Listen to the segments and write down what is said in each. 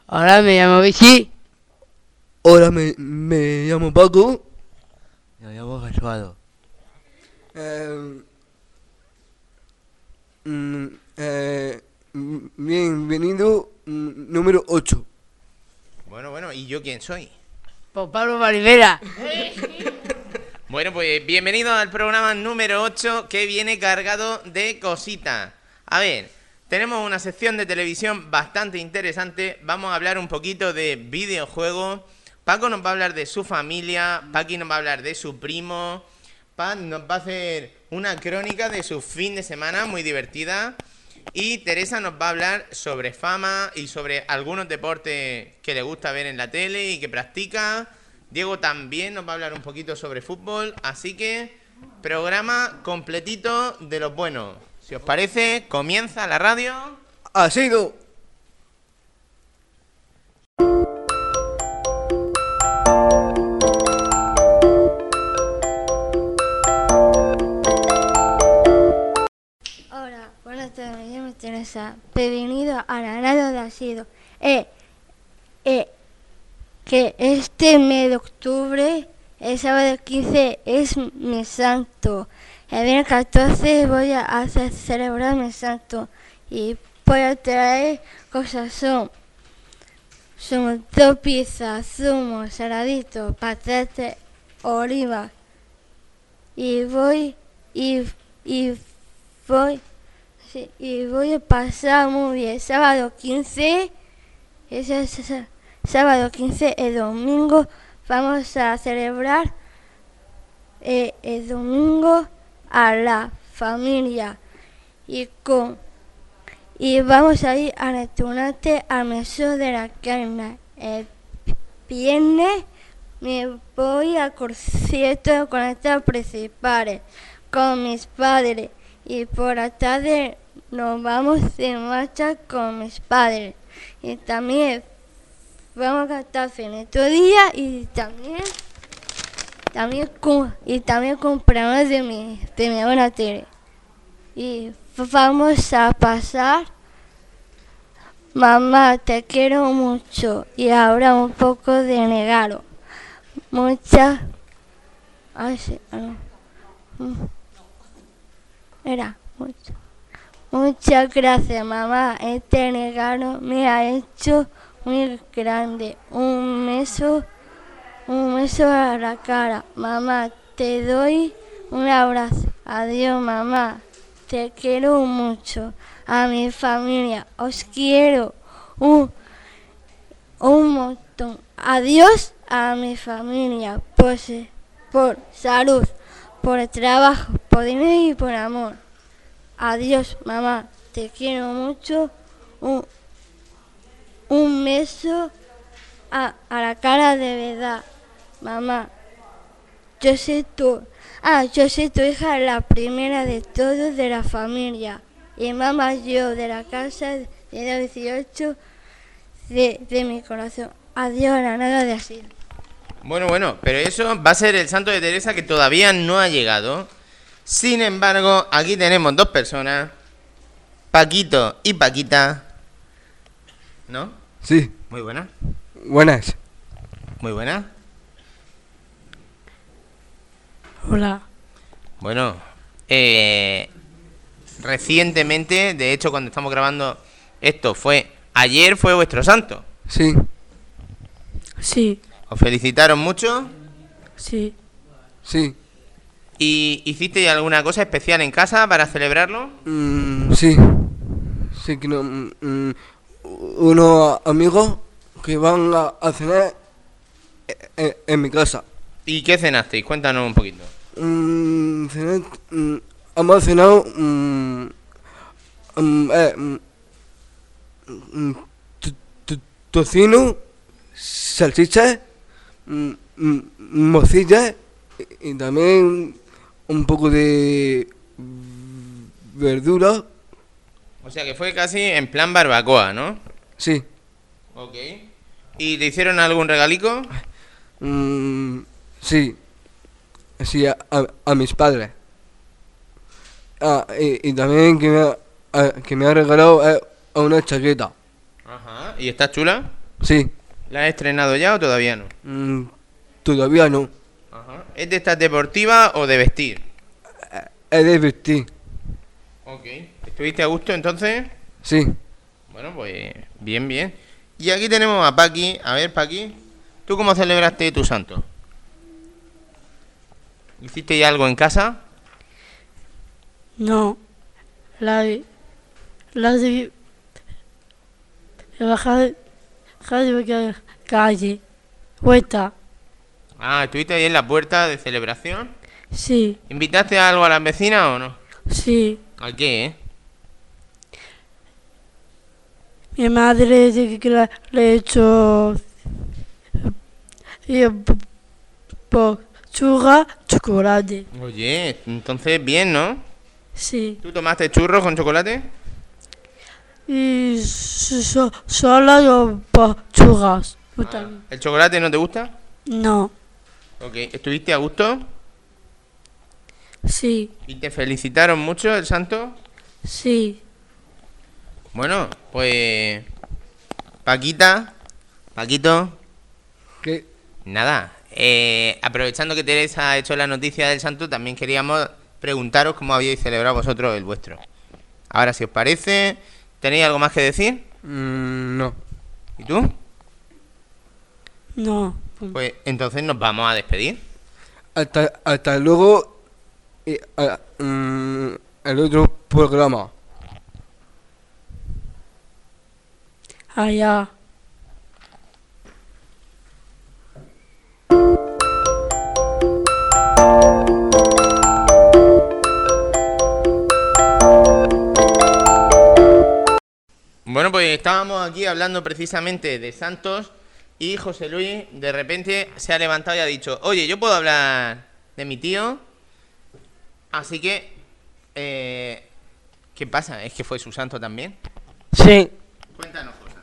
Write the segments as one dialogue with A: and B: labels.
A: Hola, me llamo Vichy.
B: Hola, me llamo Paco.
A: Me llamo Jesuado.
B: Eh, Bienvenido número 8.
C: Bueno, ¿y yo quién soy?
A: Pues Pablo Marivera.
C: Bueno, pues bienvenido al programa número 8 que viene cargado de cositas. A ver, tenemos una sección de televisión bastante interesante. Vamos a hablar un poquito de videojuegos. Paco nos va a hablar de su familia. Paqui nos va a hablar de su primo. Pat nos va a hacer una crónica de su fin de semana muy divertida. Y Teresa nos va a hablar sobre fama y sobre algunos deportes que le gusta ver en la tele y que practica. Diego también nos va a hablar un poquito sobre fútbol, así que programa completito de los buenos. Si os parece, comienza la radio.
B: Ha sido.
D: Hola, buenas tardes, me llamo Teresa. Bienvenido a la radio de Asido. Que este mes de octubre, el sábado 15, es mi santo. El viernes 14 voy a hacer celebrar mi santo y voy a traer cosas. Son 2 pizzas, zumo, saladito, patata, oliva. Y voy a pasar muy bien. Sábado 15, sábado 15, el domingo vamos a celebrar el domingo a la familia y vamos a ir al restaurante al Mesón de la Carne. El viernes me voy a conciertos con estas principales con mis padres y por la tarde nos vamos de marcha con mis padres y también vamos a gastar cine todo el día y también compramos de mi buena tele y vamos a pasar. Mamá, te quiero mucho y ahora un poco de regalo. Muchas gracias, mamá. Este regalo me ha hecho muy grande. Un beso a la cara. Mamá, te doy un abrazo. Adiós, mamá. Te quiero mucho. A mi familia, os quiero un montón. Adiós a mi familia, por salud, por trabajo, por dinero y por amor. Adiós, mamá, te quiero mucho. Un beso a la cara de verdad. Mamá, yo soy tu hija, la primera de todos de la familia. Y mamá, yo de la casa de 18 de mi corazón. Adiós a la nada de asilo.
C: Bueno, pero eso va a ser el santo de Teresa que todavía no ha llegado. Sin embargo, aquí tenemos 2 personas, Paquito y Paquita. ¿No?
B: Sí.
C: Muy buena.
B: Buenas.
C: Muy buena.
A: Hola.
C: Bueno, recientemente, de hecho cuando estamos grabando esto ayer fue vuestro santo.
B: Sí.
A: Sí.
C: ¿Os felicitaron mucho?
A: Sí.
B: Sí.
C: ¿Y hicisteis alguna cosa especial en casa para celebrarlo?
B: Sí. Sí, que no, unos amigos que van a cenar en mi casa.
C: ¿Y qué cenasteis? Cuéntanos un poquito.
B: Hemos cenado tocino, salchichas, morcilla y también un poco de verdura.
C: O sea que fue casi en plan barbacoa, ¿no?
B: Sí.
C: Ok. ¿Y te hicieron algún regalico?
B: Sí. Sí, a mis padres. Y también que me ha regalado una chaqueta.
C: Ajá. ¿Y está chula?
B: Sí.
C: ¿La has estrenado ya o todavía no?
B: Todavía no.
C: Ajá. ¿Es de estas deportivas o de vestir?
B: Es de vestir.
C: Ok. ¿Estuviste a gusto entonces?
B: Sí.
C: Bueno, pues bien, bien. Y aquí tenemos a Paqui. A ver, Paqui, ¿tú cómo celebraste tu santo? ¿Hiciste ya algo en casa?
A: No. La de bajar de calle. Vuelta.
C: Ah, ¿estuviste ahí en la puerta de celebración?
A: Sí,
C: ¿Invitaste algo a las vecinas o no?
A: sí.
C: ¿A qué,
A: Mi madre dice que le he hecho y churra, chocolate.
C: Oye, entonces bien, ¿no?
A: Sí.
C: ¿Tú tomaste churros con chocolate?
A: Y solo yo churras.
C: ¿El chocolate no te gusta?
A: No.
C: Ok, ¿estuviste a gusto?
A: Sí,
C: ¿Y te felicitaron mucho el santo?
A: sí.
C: Bueno, pues... Paquito,
B: ¿Qué?
C: nada. Aprovechando que Teresa ha hecho la noticia del santo, también queríamos preguntaros cómo habíais celebrado vosotros el vuestro. Ahora, si os parece, ¿tenéis algo más que decir?
B: No.
C: ¿Y tú?
A: No.
C: Pues entonces nos vamos a despedir.
B: Hasta luego. El otro programa.
A: Allá.
C: Bueno, pues estábamos aquí hablando precisamente de santos y José Luis de repente se ha levantado y ha dicho: oye, yo puedo hablar de mi tío. Así que, ¿qué pasa? ¿Es que fue su santo también?
E: Sí,
C: Cuéntanos cosas.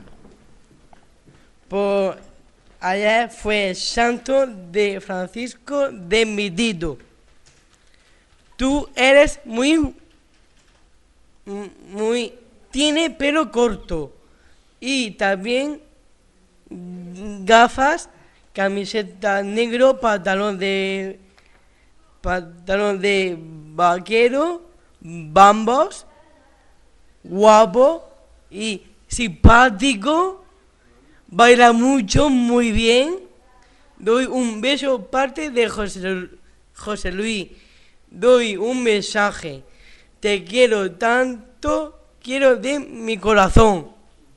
E: pues ayer fue el santo de Francisco de Midito. Tú eres tiene pelo corto y también gafas, camiseta negro, pantalón de vaquero, bambos, guapo y simpático, baila mucho, muy bien. Doy un beso parte de José Luis. Doy un mensaje. Te quiero tanto, quiero de mi corazón.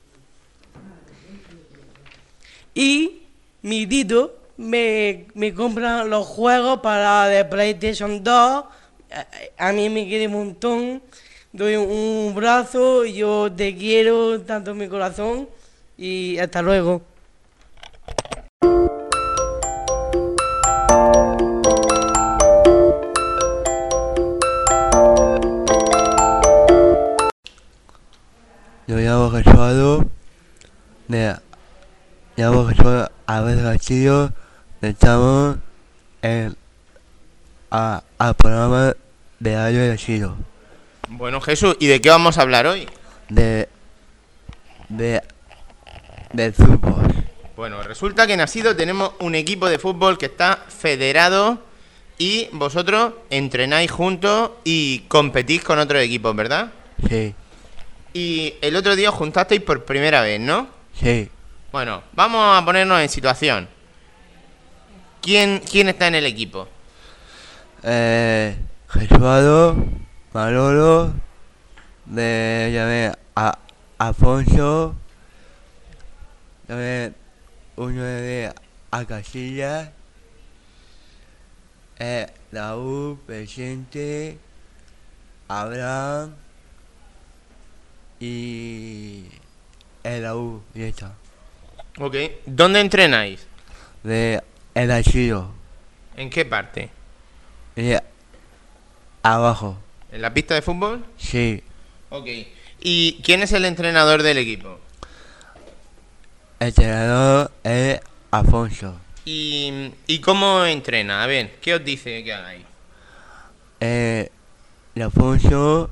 E: Y mi Tito me compra los juegos para de PlayStation 2. A mí me quiere un montón. Doy un brazo, yo te quiero tanto en mi corazón. Y hasta luego.
F: Yo llamo Jesús a ver Castillo, estamos al programa de Radio de Chilo,
C: Bueno, Jesús, ¿y de qué vamos a hablar hoy?
F: del fútbol.
C: Bueno, resulta que en Asido tenemos un equipo de fútbol que está federado y vosotros entrenáis juntos y competís con otros equipos, ¿verdad?
F: Sí,
C: Y el otro día os juntasteis por primera vez, ¿no?
F: sí,
C: Bueno, vamos a ponernos en situación. ¿Quién está en el equipo?
F: Jesús, Manolo, llamé a Alfonso, llamé uno de a Casillas, Raúl, Vicente, Abraham y el Raúl, y está.
C: Ok. ¿Dónde entrenáis?
F: De el archivo,
C: ¿En qué parte?
F: y abajo,
C: ¿En la pista de fútbol?
F: sí,
C: Ok. ¿Y quién es el entrenador del equipo?
F: el entrenador es Alfonso,
C: ¿Y cómo entrena? A ver, ¿qué os dice que hagáis?
F: el Alfonso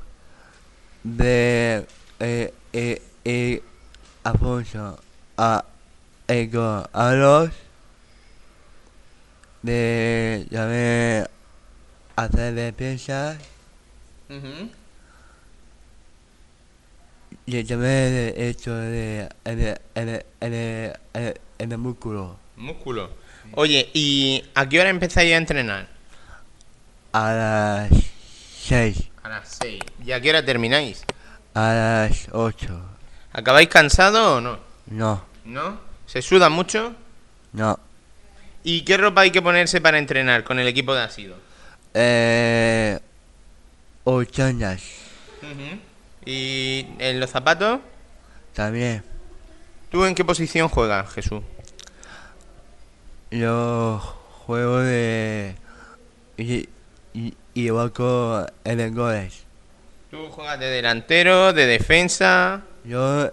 F: de Alfonso con arroz. De también hacer defensas.
C: Ujú.
F: Y también esto de en el músculo.
C: Músculo. Oye, ¿y a qué hora empezáis a entrenar?
F: A las 6,
C: A las 6. ¿Y a qué hora termináis?
F: a las 8.
C: ¿Acabáis cansados o no?
F: No,
C: ¿No? ¿Se suda mucho?
F: no.
C: ¿Y qué ropa hay que ponerse para entrenar con el equipo de Asido?
F: 8 años
C: Ujú. ¿Y en los zapatos?
F: también.
C: ¿Tú en qué posición juegas, Jesús?
F: Yo juego de. Y banco en el goles.
C: ¿Tú juegas de delantero, de defensa?
F: Yo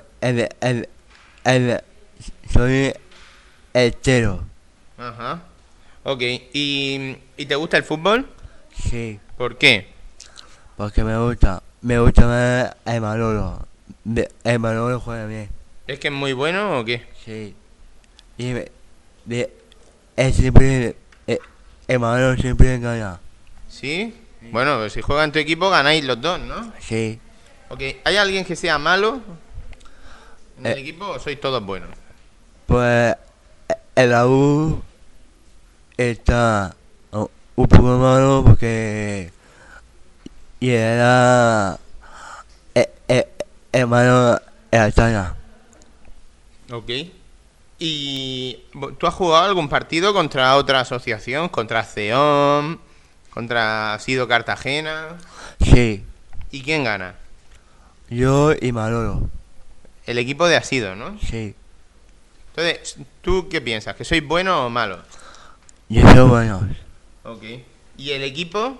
F: soy entero.
C: Ajá. Ok, ¿y te gusta el fútbol?
F: Sí,
C: ¿Por qué?
F: porque me gusta. Me gusta más el Manolo. El Manolo juega bien.
C: ¿Es que es muy bueno o qué?
F: Sí. Y él siempre. El Manolo siempre gana.
C: ¿Sí? Bueno, pues si juega en tu equipo ganáis los dos, ¿no?
F: Sí.
C: Ok, ¿hay alguien que sea malo en el
F: Eh.
C: equipo o sois todos buenos?
F: Pues el Raúl está un poco malo porque y era hermano de la Tana.
C: Ok. ¿Y tú has jugado algún partido contra otra asociación? ¿Contra CEOM? ¿Contra Sido Cartagena?
F: Sí,
C: ¿Y quién gana?
F: yo y Manolo.
C: El equipo de Asido, ¿no?
F: Sí,
C: Entonces, ¿tú qué piensas? ¿Que sois buenos o malos?
F: y son buenos.
C: Ok. ¿Y el equipo?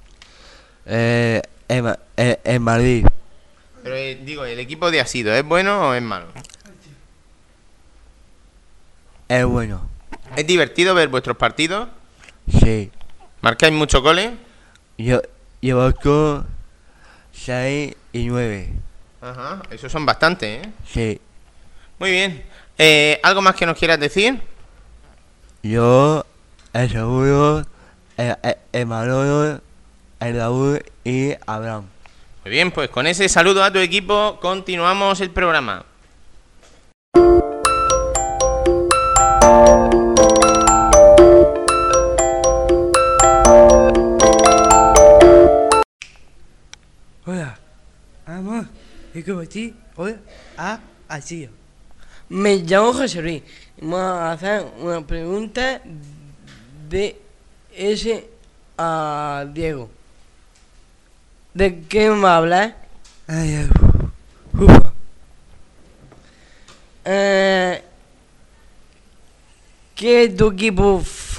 F: En Madrid.
C: Pero digo, ¿el equipo de Asido es bueno o es malo?
F: Es bueno.
C: ¿Es divertido ver vuestros partidos?
F: Sí.
C: ¿Marcáis muchos goles?
F: Yo banco 6 y 9.
C: Ajá, esos son bastantes, ¿eh?
F: Sí.
C: Muy bien. ¿Algo más que nos quieras decir?
F: Yo, el seguro, el Manolo, el Raúl y Abraham.
C: Muy bien, pues con ese saludo a tu equipo continuamos el programa.
E: Hola, amor, ¿y cómo estás? Hola, así. Me llamo José Luis. Vamos a hacer una pregunta de ese a Diego. ¿De qué me va a hablar?
B: Ay, ufa.
E: ¿Qué es tu equipo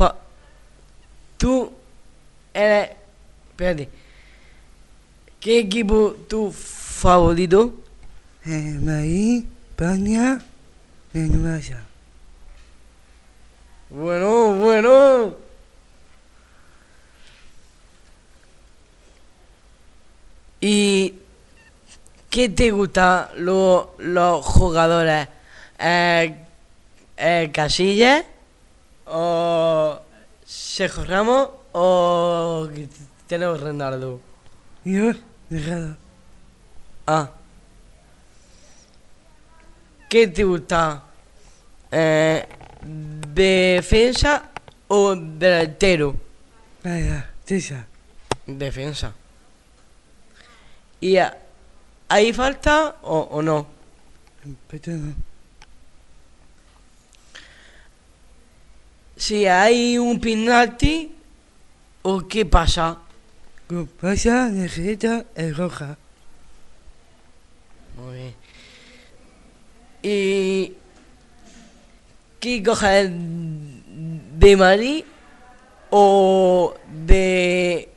E: Tú eres... Espérate. ¿Qué equipo tu favorito?
B: Madrid, España, Venezuela.
E: Bueno. ¿Y qué te gusta los jugadores? ¿Casillas? ¿O Sergio Ramos? ¿O Cristiano Ronaldo?
B: Yo, dejado.
E: Ah. ¿Qué te gusta? ¿Defensa o delantero?
B: Vaya, Tessa.
E: Defensa. ¿Y hay falta o no?
B: Perdón.
E: Si hay un penalti, ¿o qué pasa?
B: ¿Qué pasa? Necesita el roja.
E: Muy bien. ¿Y qué coges de Madrid o de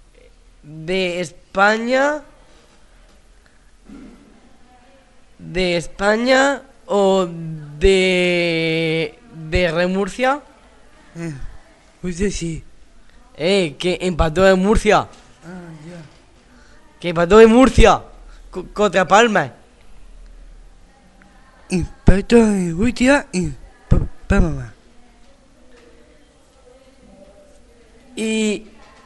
E: España? ¿De España o de Remurcia?
B: Usted sí.
E: Que empató en Murcia.
B: Ah, ya.
E: Que empató en Murcia. Contra Palma.
B: Impacto en Rusia y
E: papá, mamá. ¿Y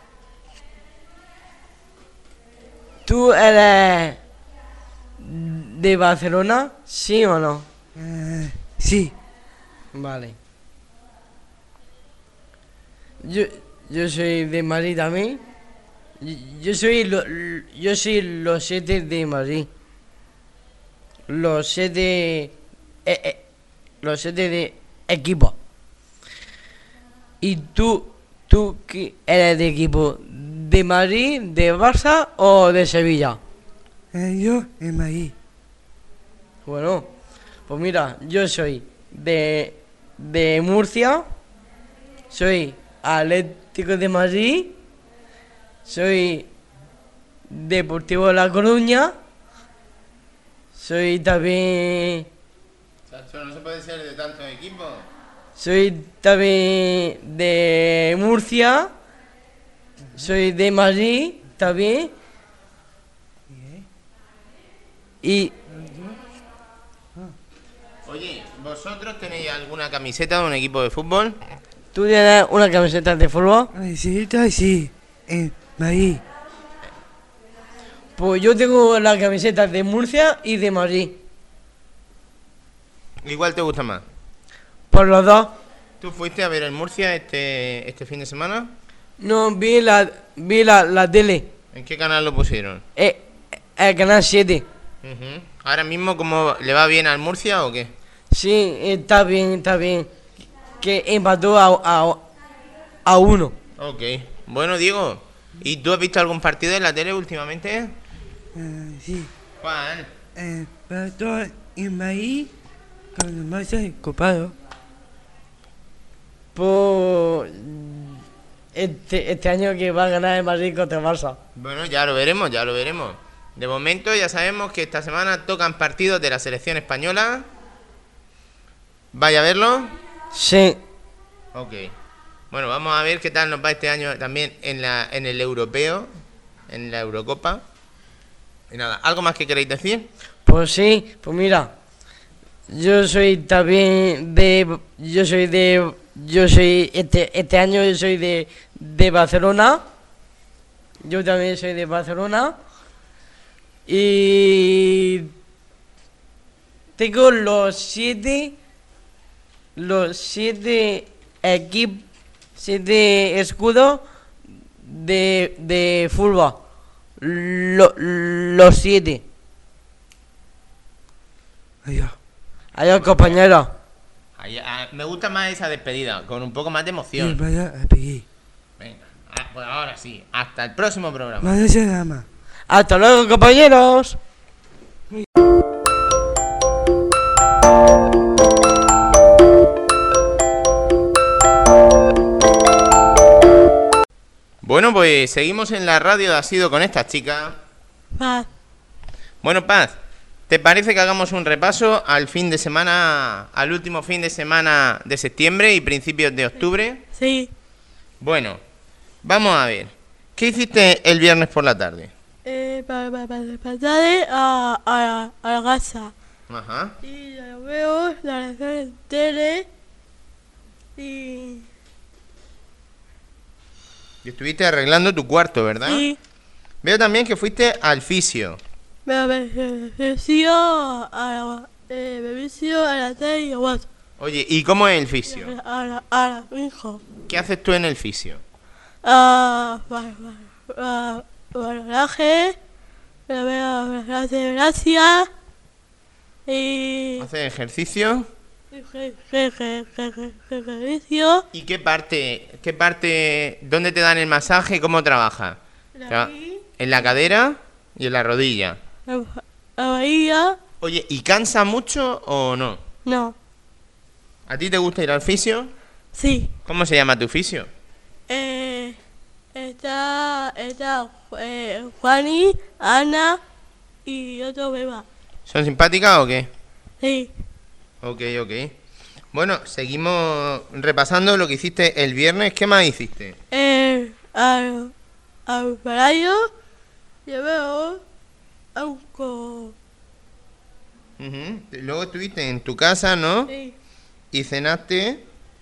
E: tú eres de Barcelona? ¿Sí o no? Sí. Vale. Yo soy de Madrid también. Yo soy los 7 de Madrid. Los 7 de equipo. ¿Y tú qué eres de equipo? ¿De Madrid, de Barça o de Sevilla? Yo en Madrid. Bueno, pues mira, yo soy de Murcia, soy Atlético de Madrid, soy Deportivo de La Coruña, soy también...
C: Chacho, no se puede ser de tantos equipos.
E: Soy también de Murcia, soy de Madrid también. Y
C: Oye, ¿vosotros tenéis alguna camiseta de un equipo de fútbol?
E: ¿tú tienes una camiseta de fútbol?
G: Sí, en Madrid.
E: Pues yo tengo la camiseta de Murcia y de Madrid.
C: ¿Igual te gusta más?
E: Por los dos.
C: ¿Tú fuiste a ver el Murcia este fin de semana?
E: No, vi la tele.
C: ¿En qué canal lo pusieron?
E: El canal 7.
C: Ujú. ¿Ahora mismo cómo le va bien al Murcia o qué?
E: Sí, está bien. Que empató a 1.
C: Ok. Bueno, Diego, ¿y tú has visto algún partido en la tele últimamente?
G: Sí.
C: ¿Cuál?
G: Todo en Madrid con más ocupado.
E: Pues este año que va a ganar el Madrid contra el Barça.
C: Bueno, ya lo veremos. De momento ya sabemos que esta semana tocan partidos de la selección española. ¿Vaya a verlo?
E: Sí.
C: Ok. Bueno, vamos a ver qué tal nos va este año también en el europeo, en la Eurocopa. Y nada, ¿algo más que queréis decir?
E: Pues sí, pues mira, este año yo soy de Barcelona. Yo también soy de Barcelona. Y tengo los siete equipos, 7 escudos de fútbol. Los 7. Adiós, compañeros.
C: Me gusta más esa despedida, con un poco más de emoción.
G: Vaya a pedir.
C: Venga, pues ahora sí, hasta el próximo programa.
G: Vaya se llama.
E: Hasta luego, compañeros.
C: Bueno, pues seguimos en la radio de Ha sido con esta chica.
A: Paz.
C: Bueno, Paz, ¿te parece que hagamos un repaso al último fin de semana de septiembre y principios de octubre?
A: Sí.
C: Bueno, vamos a ver. ¿Qué hiciste el viernes por la tarde?
A: Pasaré a la casa.
C: Ajá.
A: Y ya veo la tele. Y
C: Y estuviste arreglando tu cuarto, ¿verdad?
A: sí.
C: Veo también que fuiste al fisio.
A: Me venció a la tele y a WhatsApp.
C: Oye, ¿y cómo es el fisio?
A: A la hijo.
C: ¿Qué haces tú en el fisio?
A: Valoraje. Me veo gracias. Y
C: ¿Haces ejercicio?
A: ejercicio.
C: ¿Y qué parte, dónde te dan el masaje? ¿Cómo trabaja?
A: Aquí,
C: ¿En la cadera y en la rodilla?
A: la bahía.
C: Oye, ¿y cansa mucho o no?
A: No.
C: ¿A ti te gusta ir al fisio?
A: Sí.
C: ¿Cómo se llama tu fisio?
A: Está Juani, Ana y otro beba.
C: ¿Son simpáticas o qué?
A: Sí.
C: Ok. Bueno, seguimos repasando lo que hiciste el viernes. ¿Qué más hiciste?
A: Al parayo llevo algo.
C: Ujú. Luego estuviste en tu casa, ¿no?
A: Sí.
C: y cenaste.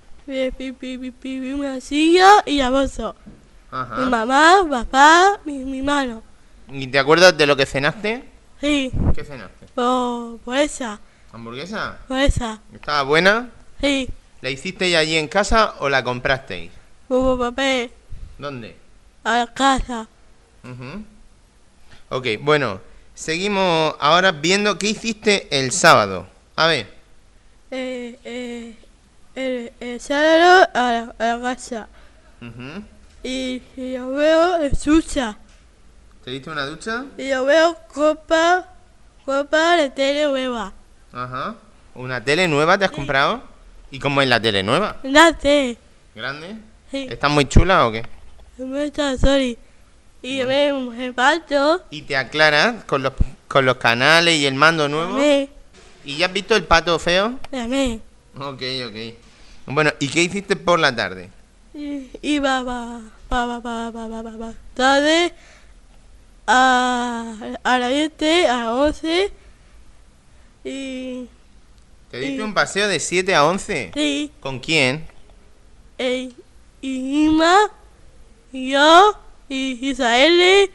A: Una silla y almuerzo. Mi
C: Ajá.
A: mamá, papá, mi mano.
C: ¿Y te acuerdas de lo que cenaste?
A: Sí,
C: ¿Qué cenaste?
A: por esa,
C: ¿Hamburguesa?
A: por esa.
C: ¿Estaba buena?
A: Sí,
C: ¿La hicisteis allí en casa o la comprasteis?
A: por papel,
C: ¿Dónde?
A: a la casa.
C: Ujú. Ok, bueno, seguimos ahora viendo qué hiciste el sábado. A ver,
A: El sábado a la casa.
C: ujú.
A: Y yo veo el sucha.
C: ¿te diste una ducha?
A: Y yo veo copa de tele nueva.
C: Ajá. ¿Una tele nueva te has comprado? ¿Y cómo es la tele nueva?
A: Date.
C: ¿Grande?
A: Sí,
C: ¿Está muy chula o qué?
A: me está sorry. Y yo veo un reparto.
C: ¿Y te aclaras con los canales y el mando nuevo?
A: Dame,
C: ¿Y ya has visto el pato feo?
A: dame.
C: Ok, ok. Bueno, ¿y qué hiciste por la tarde?
A: Y va. Tarde a las 7, a las 11. Y
C: ¿Te diste
A: Sí.
C: un paseo de 7 a 11?
A: sí,
C: ¿Con quién?
A: y Ima, y yo, y Isael,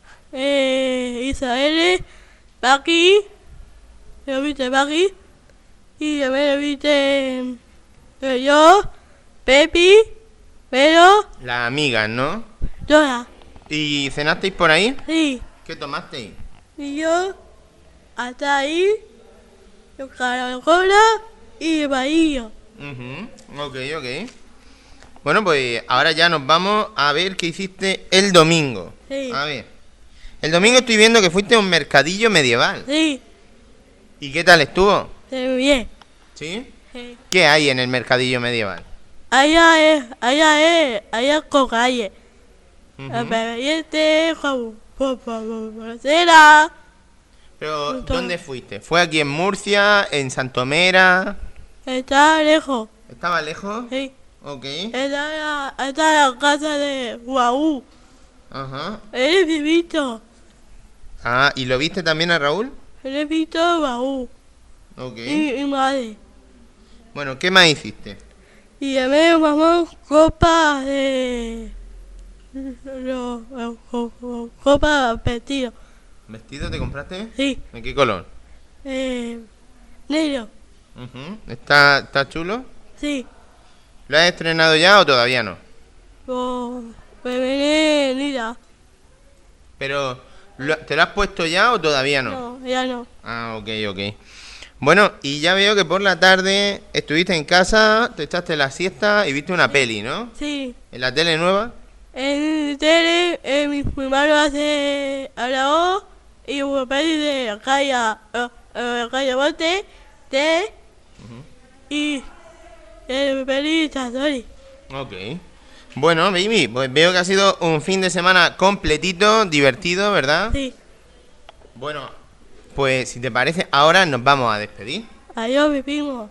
A: Paqui, lo viste Paqui, y también lo viste yo, Pepi, pero,
C: Las amigas, ¿no?
A: Dora,
C: ¿Y cenasteis por ahí?
A: sí,
C: ¿Qué tomasteis?
A: y yo, hasta ahí, yo caracola y el bahío.
C: Ujú, ok, ok. Bueno, pues ahora ya nos vamos a ver qué hiciste el domingo.
A: Sí.
C: A ver. El domingo estoy viendo que fuiste a un mercadillo medieval.
A: Sí,
C: ¿Y qué tal estuvo?
A: se ve bien.
C: ¿Sí?
A: Sí.
C: ¿Qué hay en el mercadillo medieval?
A: Allá con calle.
C: Ujú.
A: El bebé, cera.
C: Pero,
A: Punto.
C: ¿dónde fuiste? ¿Fue aquí en Murcia, en Santomera?
A: Está lejos.
C: ¿Estaba lejos?
A: Sí.
C: Ok.
A: Está en la casa de Guau.
C: Ajá.
A: Él es visto.
C: Ah, ¿y lo viste también a Raúl?
A: Él es visto Guau.
C: Ok.
A: Y madre.
C: Bueno, ¿qué más hiciste?
A: Y a mí mamá copa de. Copa vestido.
C: ¿Vestido te compraste?
A: Sí.
C: ¿De qué color?
A: Negro.
C: Ujú. ¿Está chulo?
A: Sí.
C: ¿Lo has estrenado ya o todavía no?
A: Bebé, mira.
C: Pero, ¿te lo has puesto ya o todavía no?
A: No, ya no.
C: Ah, ok, ok. Bueno, y ya veo que por la tarde estuviste en casa, te echaste la siesta y viste una peli, ¿no?
A: Sí.
C: ¿En la tele nueva?
A: En tele, mi hermano hace a la O y un peli de calle bote de y el peli Chazori.
C: Ok. Bueno, baby, pues veo que ha sido un fin de semana completito, divertido, ¿verdad?
A: Sí.
C: Bueno, pues si te parece, ahora nos vamos a despedir.
A: Adiós, mi primo.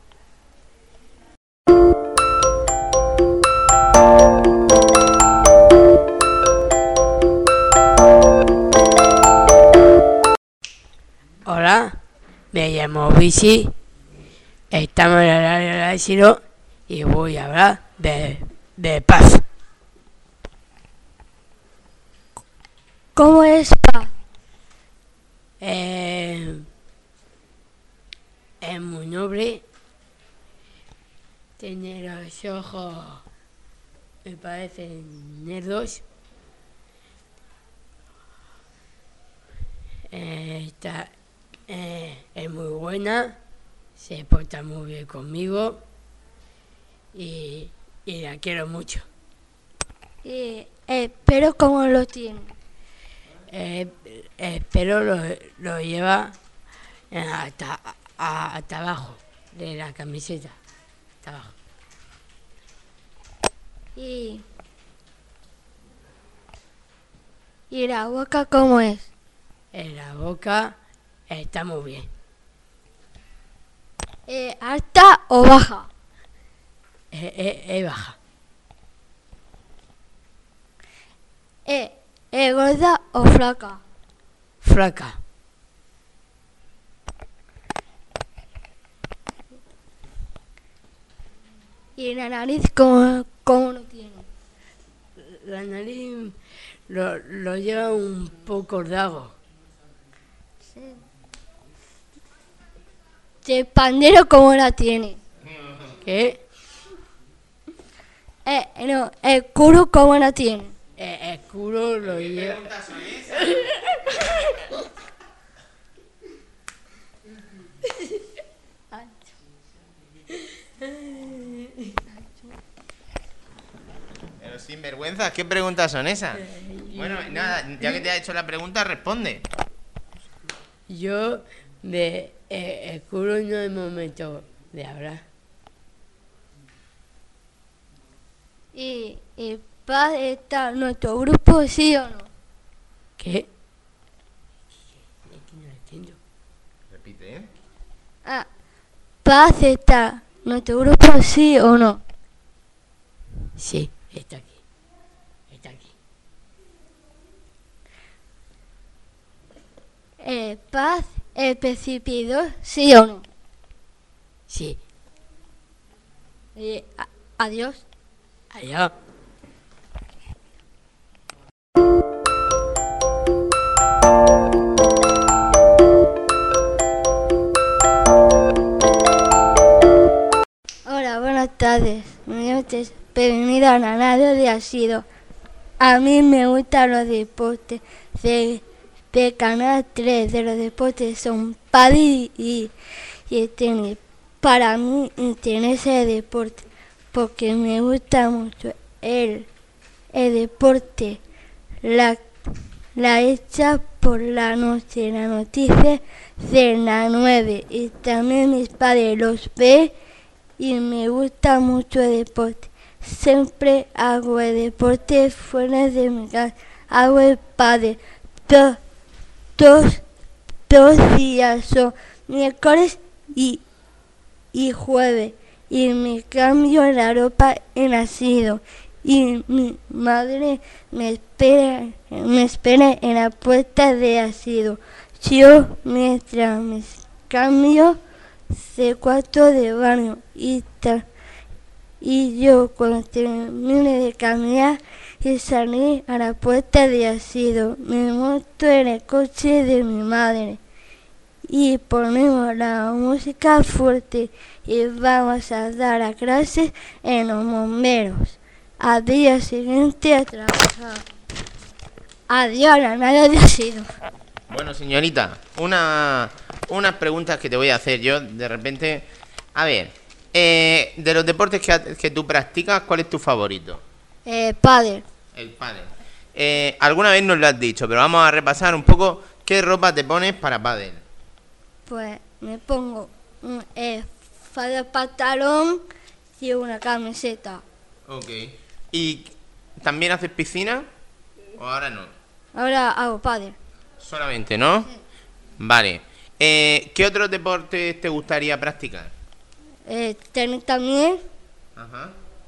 E: Hola, me llamo Bici, estamos en el área de Siro y voy a hablar de paz.
D: ¿Cómo es paz?
E: Es muy noble, tiene los ojos, me parecen nerdos. Es muy buena, se porta muy bien conmigo y la quiero mucho.
D: Pero ¿cómo lo tiene?
E: Espero lo lleva hasta abajo de la camiseta, hasta abajo.
D: ¿Y la boca cómo es?
E: En la boca está muy bien.
D: ¿Alta o baja?
E: Es baja.
D: ¿Gorda o flaca?
E: Flaca.
D: ¿Y la nariz cómo lo tiene?
H: La nariz lo lleva un poco largo.
D: ¿Y el pandero cómo la tiene?
H: ¿Qué?
D: No, el culo cómo la tiene.
H: El culo lo lleva...
C: Pero sin vergüenza, ¿qué preguntas son esas? Bueno, nada, ya que te ha hecho la pregunta, responde.
H: Yo el culo no es momento de hablar.
D: ¿Y Paz está en nuestro grupo, sí o no?
H: ¿Qué? Es que no lo entiendo.
C: Repite, ¿eh?
D: ¿Paz está en nuestro grupo, sí o no?
H: Sí, está aquí. Está aquí.
D: ¿Paz es precipitado, sí o no?
H: Sí.
D: Adiós.
H: Allá.
D: Hola, buenas tardes. Mi nombre es Bienvenida a la radio de Asido. A mí me gustan los deportes de Canal 3. De los deportes son pádel y el tenis. Para mí interesa el deporte porque me gusta mucho el deporte. La hecha por la noche, la noticia de la 9 y también mis padres los ven y me gusta mucho el deporte. Siempre hago el deporte fuera de mi casa. Hago el pádel. Dos días son miércoles y jueves. Y me cambio la ropa en asilo. Y mi madre me espera en la puerta de asilo. Yo mientras me cambio de cuarto de baño y yo cuando termine de cambiar y salir a la puerta de asilo me monto en el coche de mi madre y ponemos la música fuerte y vamos a dar a clases en los bomberos. Al día siguiente a trabajar. Adiós, la nada de asilo.
C: Bueno, señorita, unas preguntas que te voy a hacer yo de repente. A ver, de los deportes que tú practicas, ¿cuál es tu favorito?
D: Padre.
C: El pádel. Alguna vez nos lo has dicho, pero vamos a repasar un poco qué ropa te pones para pádel.
D: Pues me pongo un pantalón y una camiseta.
C: Ok. ¿Y también haces piscina? ¿O ahora no?
D: Ahora hago pádel.
C: Solamente, ¿no? Vale. ¿Qué otros deportes te gustaría practicar?
D: Tenis también.
C: Ajá.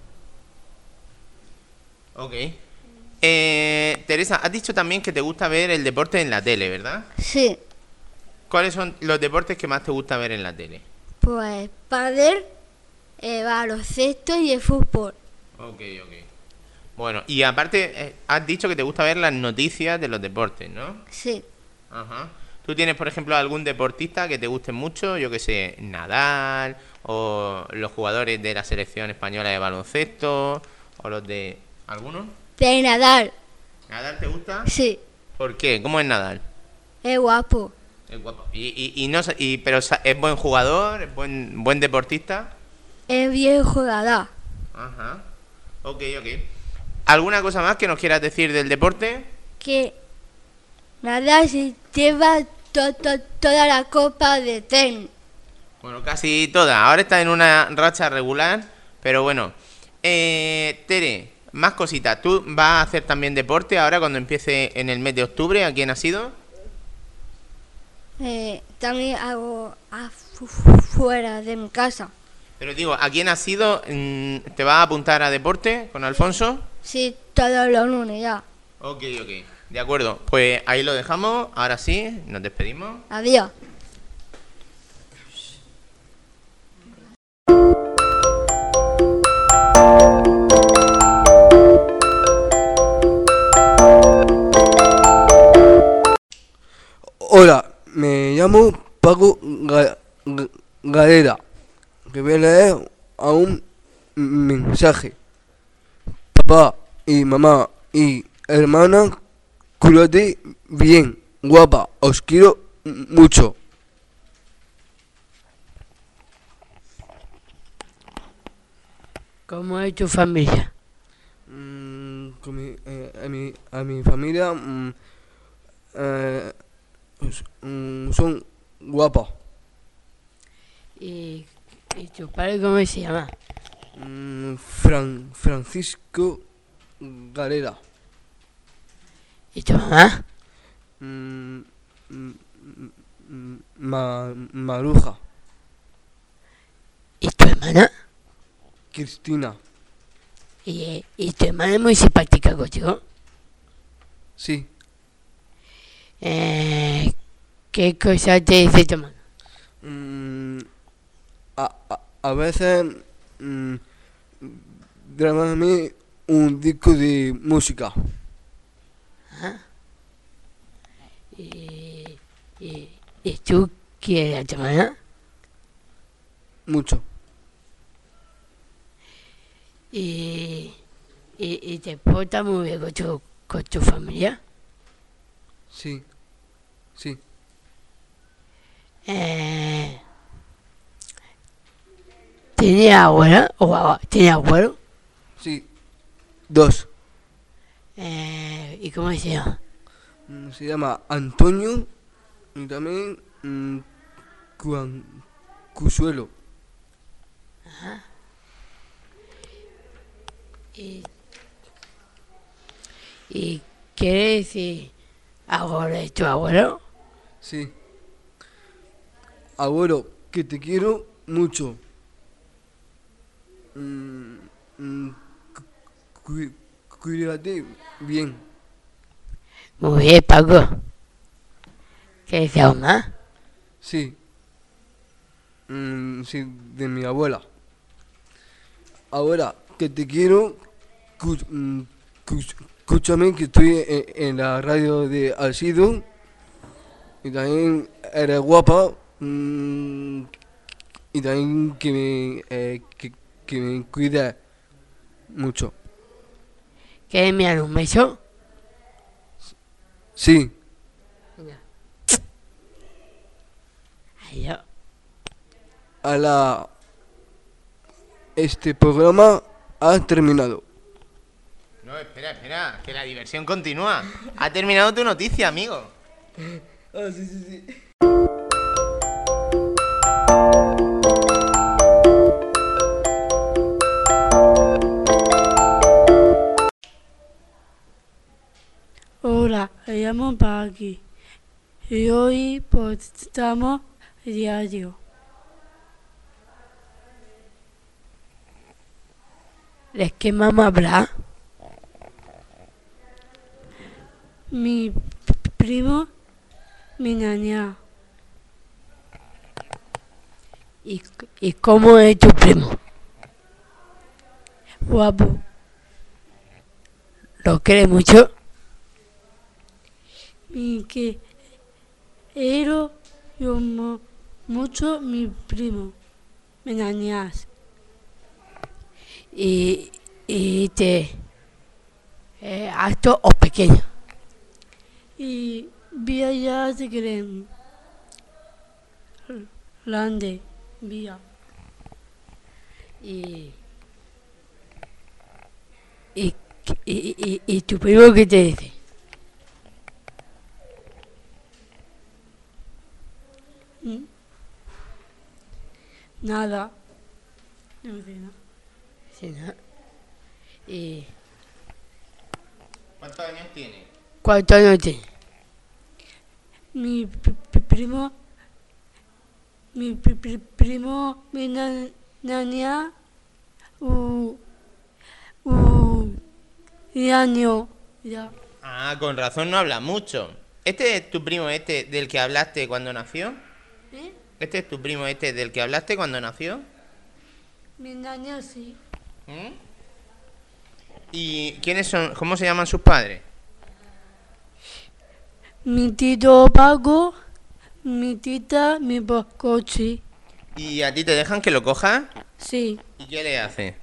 C: Ok. Teresa, has dicho también que te gusta ver el deporte en la tele, ¿verdad?
D: Sí.
C: ¿Cuáles son los deportes que más te gusta ver en la tele?
D: Pues pádel, baloncesto y el fútbol.
C: Ok. Bueno, y aparte has dicho que te gusta ver las noticias de los deportes, ¿no?
D: Sí.
C: Ajá. ¿Tú tienes, por ejemplo, algún deportista que te guste mucho? Yo que sé, Nadal, o los jugadores de la selección española de baloncesto, o los de... ¿Alguno?
D: De Nadal.
C: ¿Nadal te gusta?
D: Sí.
C: ¿Por qué? ¿Cómo es Nadal?
D: Es guapo.
C: Es guapo. Pero es buen jugador, es buen deportista.
D: Es bien jugador.
C: Ajá. Ok. ¿Alguna cosa más que nos quieras decir del deporte?
D: Que Nadal se lleva toda la copa de tenis.
C: Bueno, casi toda. Ahora está en una racha regular, pero bueno. Tere, más cositas. ¿Tú vas a hacer también deporte ahora cuando empiece en el mes de octubre? ¿A quién has ido?
D: También hago fuera de mi casa.
C: Pero digo, ¿a quién has ido? ¿Te vas a apuntar a deporte con Alfonso?
D: Sí, todos los lunes ya.
C: Ok. De acuerdo. Pues ahí lo dejamos. Ahora sí, nos despedimos.
D: Adiós.
B: llamo Paco Galera, que voy a leer a un mensaje. Papá y mamá y hermana, cuídate bien, guapa, os quiero mucho.
H: ¿Cómo es tu familia?
B: A mi familia son guapas.
H: ¿Y tu padre cómo se llama?
B: Francisco Galera.
H: ¿Y tu mamá?
B: Maruja.
H: ¿Y tu hermana?
B: Cristina.
H: ¿Y tu hermana es muy simpática contigo?
B: Sí.
H: ¿Qué cosa te dice tu hermana?
B: A veces graba a mí un disco de música.
H: ¿Y tú quieres a tu hermana?
B: Mucho.
H: ¿Y te portas muy bien con tu familia?
B: Sí. Sí.
H: ¿Tiene abuela o tiene abuelo?
B: Sí. 2.
H: ¿Y cómo se llama?
B: Se llama Antonio y también Cusuelo.
H: ¿Y quiere decir ahora es tu abuelo?
B: Sí. Abuelo, que te quiero mucho. Cuídate bien.
H: Muy bien, Paco. ¿Qué dice mamá?
B: Sí. Sí, de mi abuela. Ahora, que te quiero, escúchame que estoy en la radio de Alcido y también eres guapa y también que me cuides mucho.
H: ¿Quieres enviar un beso?
B: Sí.
H: Venga. Adiós.
B: Este programa ha terminado.
C: No, espera, que la diversión continúa. Ha terminado tu noticia, amigo.
B: Sí.
A: Hola, me llamo Paqui y hoy postamos diario.
H: ¿De qué mamá habla?
A: Mi primo, mi ñaña.
H: ¿Y cómo es tu primo?
A: Guapo.
H: ¿Lo quiere mucho?
A: Mi quiero yo mucho mi primo, mi ñañas.
H: ¿Y te alto o pequeño?
A: Y vía ya se creen grande, vía.
H: ¿Y tu primo qué te dice?
A: Nada. No sé nada.
H: Sí, ¿no? ¿Y
C: ¿Cuántos años tiene?
H: cuántos años tiene?
A: Mi primo, mi ñaña, y año, ya.
C: Ah, con razón no habla mucho. ¿Este es tu primo del que hablaste cuando nació?
A: ¿Eh?
C: ¿Este es tu primo del que hablaste cuando nació?
A: Mi ñaña sí.
C: ¿Mm? ¿Y quiénes son? ¿Cómo se llaman sus padres?
A: Mi tío Paco, mi tita, mi coche.
C: ¿Y a ti te dejan que lo cojas?
A: Sí,
C: ¿Y qué le haces?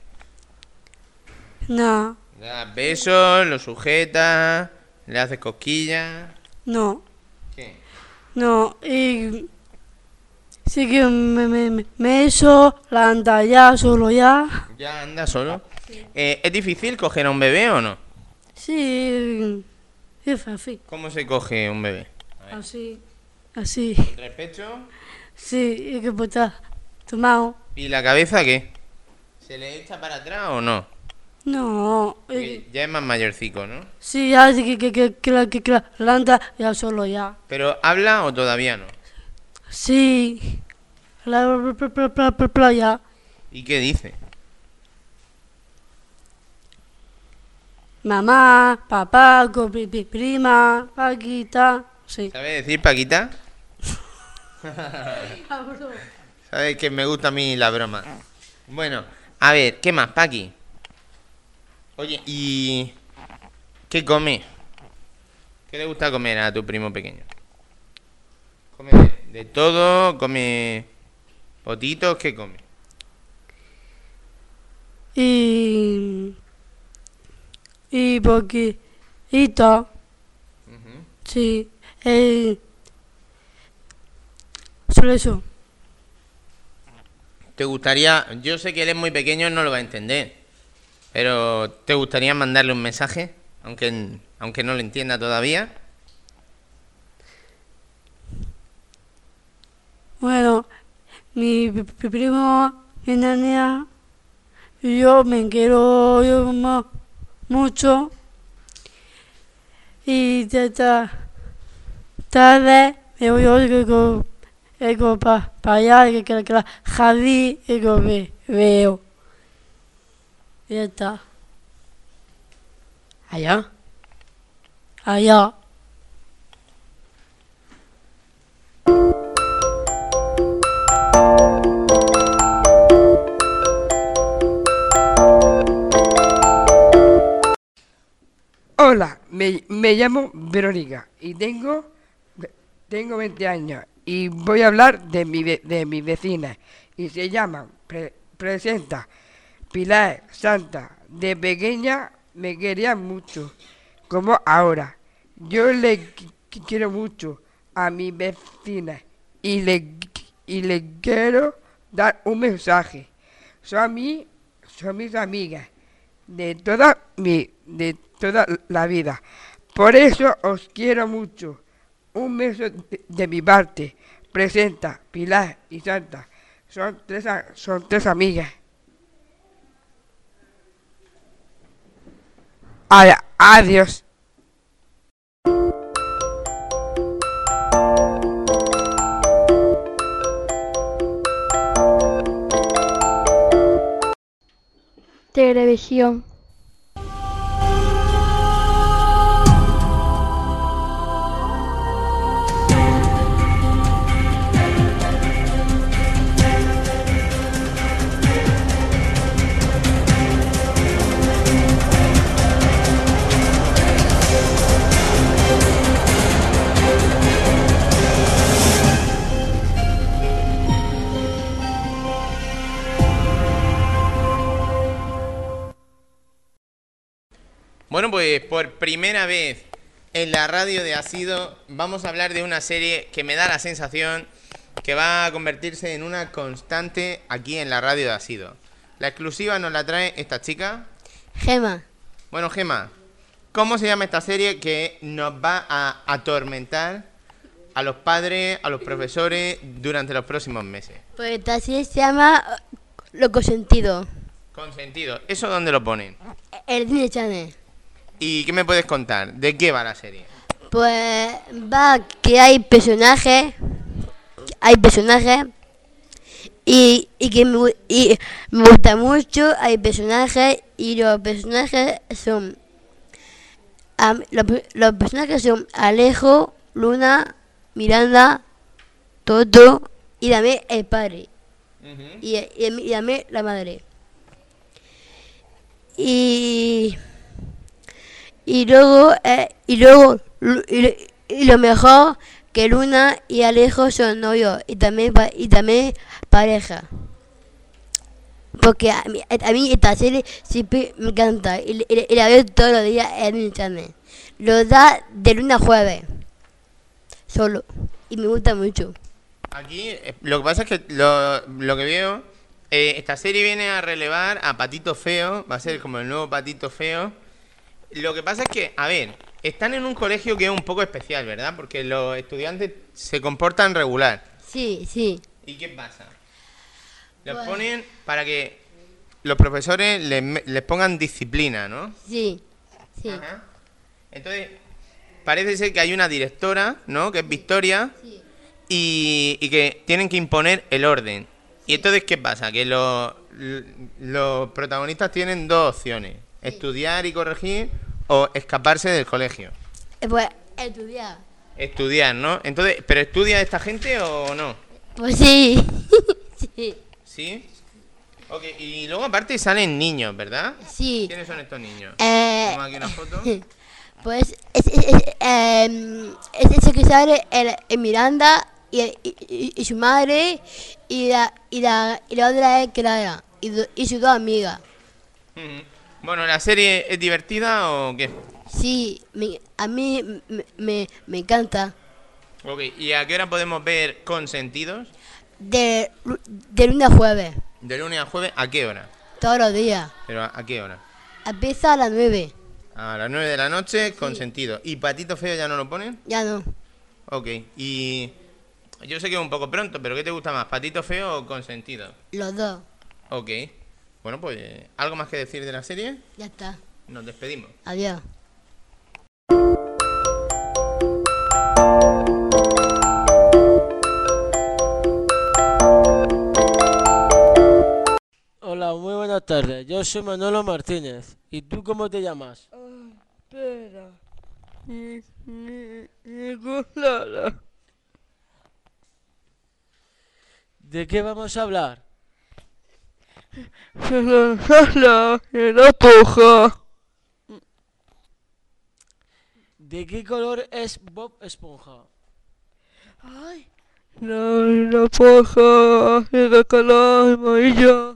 A: no,
C: Le das besos, lo sujetas, le haces cosquillas.
A: no,
C: ¿Qué?
A: no. Y sí que me eso, la anda ya, solo ya.
C: ¿Ya anda solo? ¿Es difícil coger a un bebé o no?
A: Sí, es fácil.
C: ¿Cómo se coge un bebé?
A: Así, así.
C: ¿Tres pechos?
A: Sí, y que puta, tomado.
C: ¿Y la cabeza qué? ¿Se le echa para atrás o no?
A: No,
C: Porque ya es más mayorcico, ¿no?
A: sí, ya, sí, que la anda ya, solo ya.
C: ¿Pero habla o todavía no?
A: Sí, la playa.
C: ¿Y qué dice?
A: Mamá, papá, prima, Paquita, sí.
C: ¿Sabe decir Paquita? ¿Sabes que me gusta a mí la broma? Bueno, a ver, ¿qué más, Paqui? Oye, ¿y qué come? ¿Qué le gusta comer a tu primo pequeño? ¿Come de todo? ¿Come potitos? ¿Qué come?
A: Y Paquita,
C: Ujú.
A: sí, solo eso.
C: ¿Te gustaría, yo sé que él es muy pequeño, no lo va a entender, pero ¿te gustaría mandarle un mensaje? Aunque no lo entienda todavía.
A: Bueno, mi primo, mi niña, y yo me quiero mucho. Y tarde me voy para allá, que la Javi, y veo. Y ya está,
H: ¿Allá?
A: allá.
G: Hola, me llamo Verónica y tengo 20 años y voy a hablar de mi vecina y se llama Presenta Pilar Santa. De pequeña me quería mucho, como ahora. Yo le quiero mucho a mi vecina y le quiero dar un mensaje. Son mis amigas de toda la vida. Por eso os quiero mucho. Un beso de mi parte. Presenta, Pilar y Santa. Son tres amigas. Adiós.
D: Televisión.
C: Bueno, pues por primera vez en la radio de Asido vamos a hablar de una serie que me da la sensación que va a convertirse en una constante aquí en la radio de Asido. La exclusiva nos la trae esta chica.
D: Gema.
C: Bueno, Gema, ¿cómo se llama esta serie que nos va a atormentar a los padres, a los profesores durante los próximos meses?
D: Pues esta serie se llama Loco Sentido.
C: Consentido. ¿Eso dónde lo ponen?
D: El Disney Channel.
C: ¿Y qué me puedes contar? ¿De qué va la serie?
D: Pues va que hay personajes y que me gusta mucho, hay personajes y los personajes son los personajes son Alejo, Luna, Miranda, Toto y también el padre y también la madre. Y luego lo mejor
A: que Luna y Alejo son novios y también pareja. Porque a mí esta serie siempre me encanta y la veo todos los días en mi channel. Lo da de lunes a jueves, solo, y me gusta mucho.
C: Aquí lo que pasa es que lo que veo, esta serie viene a relevar a Patito Feo, va a ser como el nuevo Patito Feo. Lo que pasa es que, a ver, están en un colegio que es un poco especial, ¿verdad? Porque los estudiantes se comportan regular.
A: Sí, sí.
C: ¿Y qué pasa? Los ponen para que los profesores les pongan disciplina, ¿no?
A: Sí, sí.
C: Ajá. Entonces, parece ser que hay una directora, ¿no? Que es Victoria,
A: Sí.
C: y que tienen que imponer el orden. Y entonces, ¿qué pasa? Que los protagonistas tienen dos opciones: estudiar y corregir o escaparse del colegio.
A: Pues estudiar.
C: Estudiar, ¿no? Entonces, ¿pero estudia esta gente o no?
A: Pues sí. Sí.
C: ¿Sí? Ok, y luego aparte salen niños, ¿verdad?
A: Sí.
C: ¿Quiénes son estos niños?
A: Eh,
C: Tenemos aquí una foto.
A: Pues es ese que sale en Miranda y su madre y la otra es Clara y sus dos amigas.
C: Ujú. Bueno, ¿la serie es divertida o qué?
A: Sí, a mí me encanta.
C: Ok, ¿y a qué hora podemos ver Consentidos?
A: De lunes a jueves,
C: De lunes a jueves, ¿a qué hora?
A: todos los días.
C: ¿Pero a qué hora?
A: Empieza a las 9.
C: A las 9 de la noche, Consentidos. ¿Y Patito Feo ya no lo ponen?
A: Ya no.
C: Ok, y yo sé que es un poco pronto, pero ¿qué te gusta más, Patito Feo o Consentido?
A: Los dos.
C: Ok, bueno, pues, ¿algo más que decir de la serie?
A: Ya está.
C: Nos despedimos.
A: Adiós.
I: Hola, muy buenas tardes. Yo soy Manolo Martínez. ¿Y tú cómo te llamas?
G: Espera. Clara.
I: ¿De qué vamos a hablar?
G: Era poja.
I: ¿De qué color es Bob Esponja?
G: Ay. La poja era color amarillo.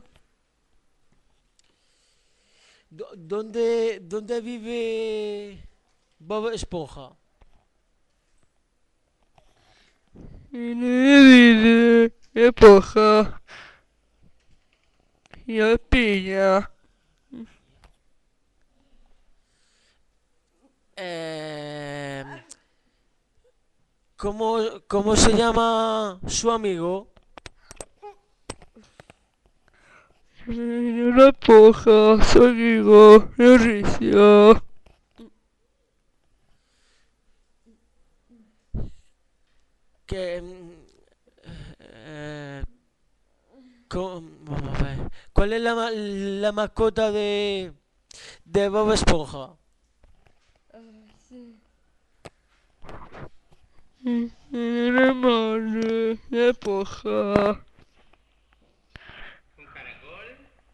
I: ¿Dónde vive Bob Esponja?
G: Y le dice poja. Y a piña.
I: ¿Cómo se llama su amigo?
G: La poja, sonido, Mauricio.
I: Que, vamos a ver. ¿Cuál es la mascota de Bob Esponja?
G: La madre, la poja.
C: ¿Un caracol?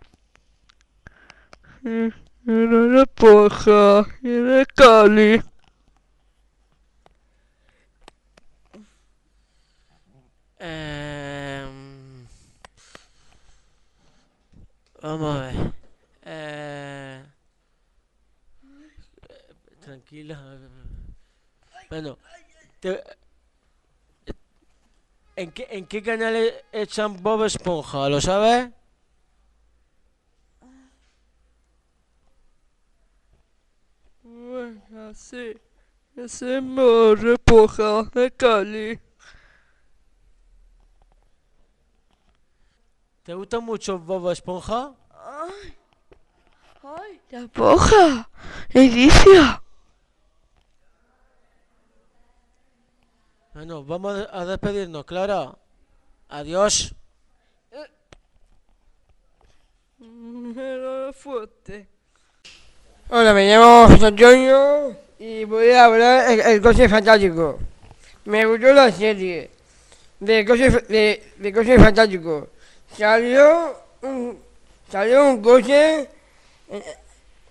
G: Era la poja, era Cali.
I: Vamos a ver. Tranquila. Bueno, ¿en qué canal echan Bob Esponja? ¿Lo sabes?
G: Bueno, sí. Ese morre poja de Cali.
I: ¿Te gusta mucho Bob Esponja?
G: Ay, la poja. Edicia.
I: Bueno, vamos a despedirnos, Clara. Adiós.
G: Era fuerte. Hola, me llamo José Antonio y voy a hablar el coche fantástico. Me gustó la serie de coche fantástico. Salió un coche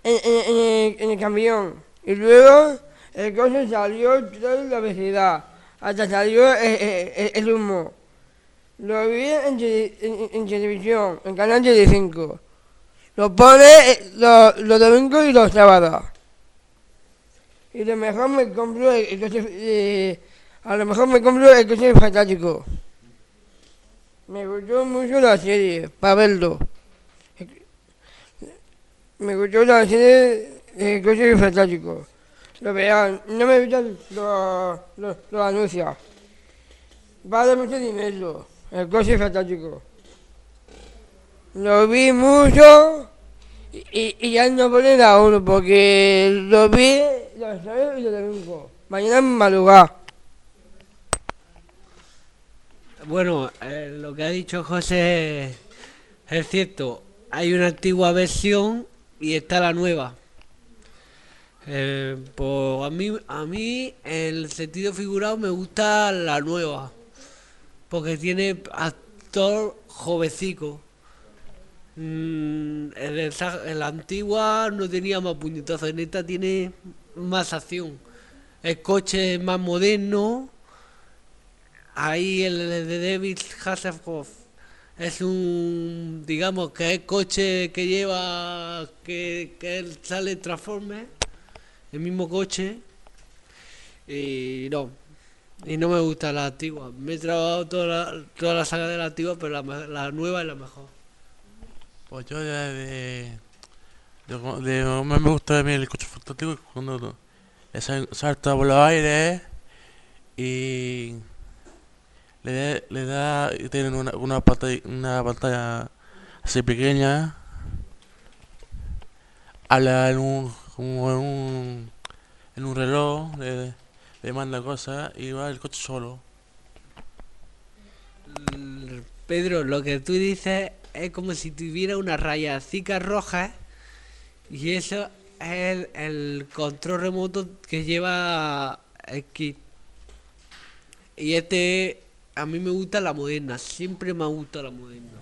G: en el camión y luego el coche salió a toda la velocidad. hasta salió el humo. Lo vi en televisión, en canal Tele5. Lo pone los domingos y los sábados. Y lo mejor me compro el coche, a lo mejor me compro el coche fantástico. Me gustó mucho la serie, para verlo. Me gustó la serie de coche fantástico. Lo vean, no me gustan los anuncios. Vale mucho dinero, el coche fantástico. Lo vi mucho y ya no ponen a uno porque lo vi los sábados y los domingos. Mañana en madrugada.
I: Bueno, lo que ha dicho José es cierto. Hay una antigua versión y está la nueva. Pues a mí, en el sentido figurado, me gusta la nueva. Porque tiene actor jovencico. En la antigua no tenía más puñetazos, en esta tiene más acción. El coche es más moderno. Ahí el de David Hasselhoff es digamos que es coche que lleva, que él sale en Transformers, el mismo coche. Y no me gusta la antigua. Me he trabajado toda la saga de la antigua, pero la nueva es la mejor.
J: Pues yo de más me gusta a mí el coche fantástico cuando salta por los aires y tienen una pantalla así pequeña, habla en un reloj, le manda cosas y va el coche solo.
I: Pedro, lo que tú dices es como si tuviera unas rayas rojas y eso es el control remoto que lleva el kit. Y a mí me gusta la moderna, siempre me ha gustado la moderna.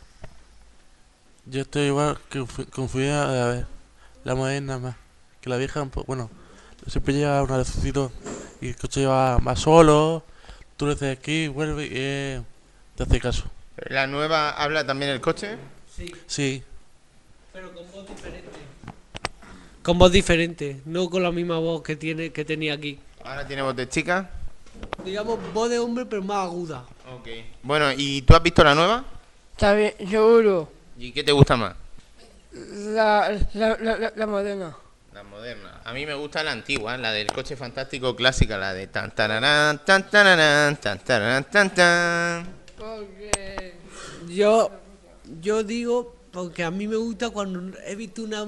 J: Yo estoy igual que confundida, a ver, la moderna más que la vieja, bueno, siempre lleva un lucecito y el coche va solo, tú le dices aquí, vuelve y te hace caso.
C: ¿La nueva habla también el coche?
J: Sí.
I: Pero con voz diferente. Con voz diferente, no con la misma voz que tenía aquí.
C: ¿Ahora tiene voz de chica?
I: Digamos voz de hombre pero más aguda.
C: Ok. Bueno, ¿y tú has visto la nueva?
G: Está bien, seguro.
C: ¿Y qué te gusta más?
G: La moderna.
C: La moderna. A mí me gusta la antigua, la del coche fantástico clásica, la de tan tararán, tan tararán, tan tararán, tan tan.
G: Porque
I: Yo digo porque a mí me gusta cuando he visto una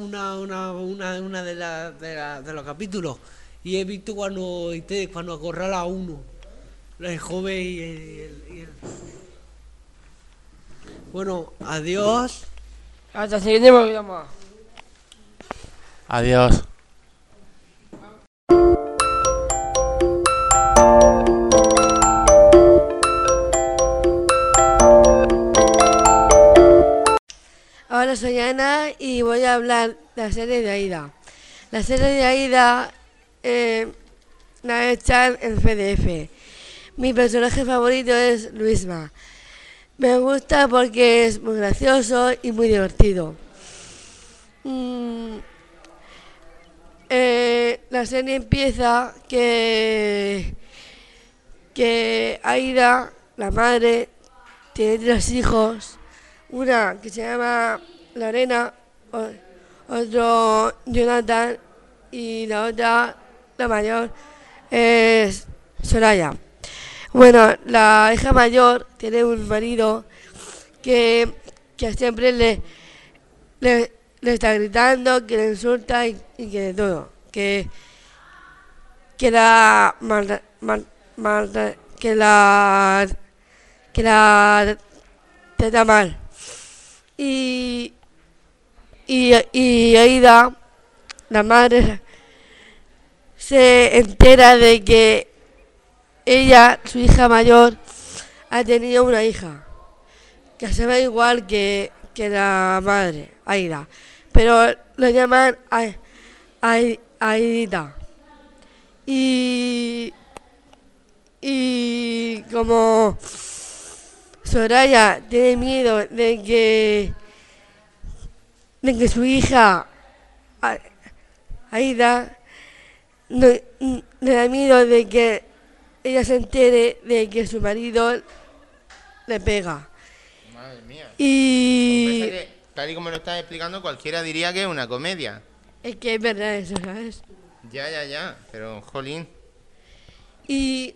I: de los capítulos y he visto cuando acorrala a uno, el joven y el... Bueno, adiós.
G: hasta el siguiente programa.
J: Adiós.
A: Hola, soy Ana y voy a hablar de la serie de Aida. La serie de Aida la echan en PDF. Mi personaje favorito es Luisma. Me gusta porque es muy gracioso y muy divertido. La serie empieza que Aida, la madre, tiene 3 hijos. Una que se llama Lorena, otro Jonathan y la otra, la mayor, es Soraya. Bueno, la hija mayor tiene un marido que siempre le está gritando, que le insulta y que de todo. Que la trata mal. Y Aida, la madre, se entera de que ella, su hija mayor, ha tenido una hija que se ve igual que la madre, Aida, pero lo llaman Aidita. Y y como Soraya tiene miedo de que su hija Aida le da miedo de que ella se entere de que su marido le pega.
C: Madre mía.
A: Y
C: Pasa que, tal y como lo estás explicando, cualquiera diría que es una comedia.
A: es que es verdad eso, ¿sabes?
C: Ya, pero jolín.
A: Y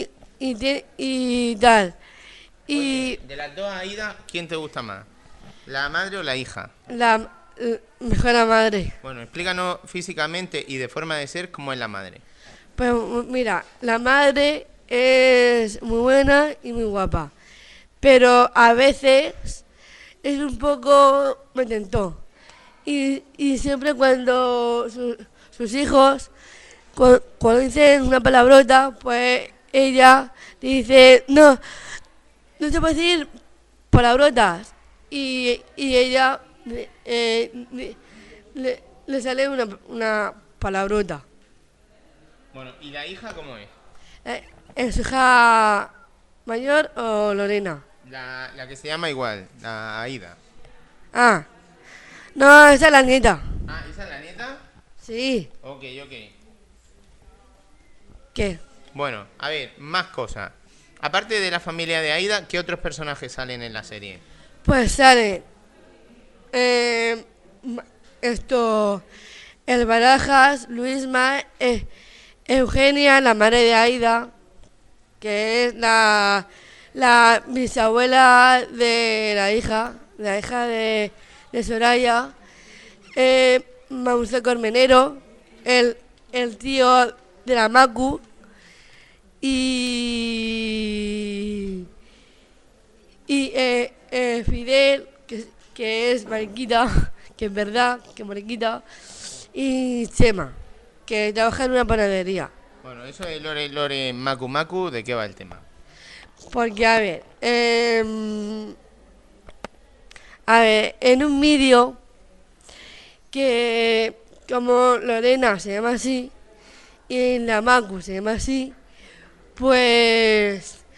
A: tal. Y
C: De las dos Aida, ¿quién te gusta más? ¿La madre o la hija?
A: mejor la madre.
C: Bueno, explícanos físicamente y de forma de ser cómo es la madre.
A: Pues mira, la madre es muy buena y muy guapa, pero a veces es un poco me tentó. Y siempre cuando sus hijos, cuando dicen una palabrota, pues ella dice, no se puede decir palabrotas. Y ella le sale una palabrota.
C: Bueno, ¿y la hija cómo es?
A: ¿Es su hija mayor o Lorena?
C: La que se llama igual, la Aida.
A: Ah, no, esa es la nieta.
C: Ah, ¿esa es la nieta?
A: Sí.
C: Ok.
A: ¿Qué?
C: Bueno, a ver, más cosas. Aparte de la familia de Aida, ¿qué otros personajes salen en la serie?
A: Pues sale el Barajas, Luisma, Eugenia, la madre de Aida, que es la bisabuela de la hija de Soraya, Mauricio Cormenero, el tío de la Macu y Fidel, que es mariquita, que es verdad, que es mariquita, y Chema, que trabaja en una panadería.
C: Bueno, eso es Lore Macu, ¿de qué va el tema?
A: Porque, a ver, en un vídeo que como Lorena se llama así y la Macu se llama así, pues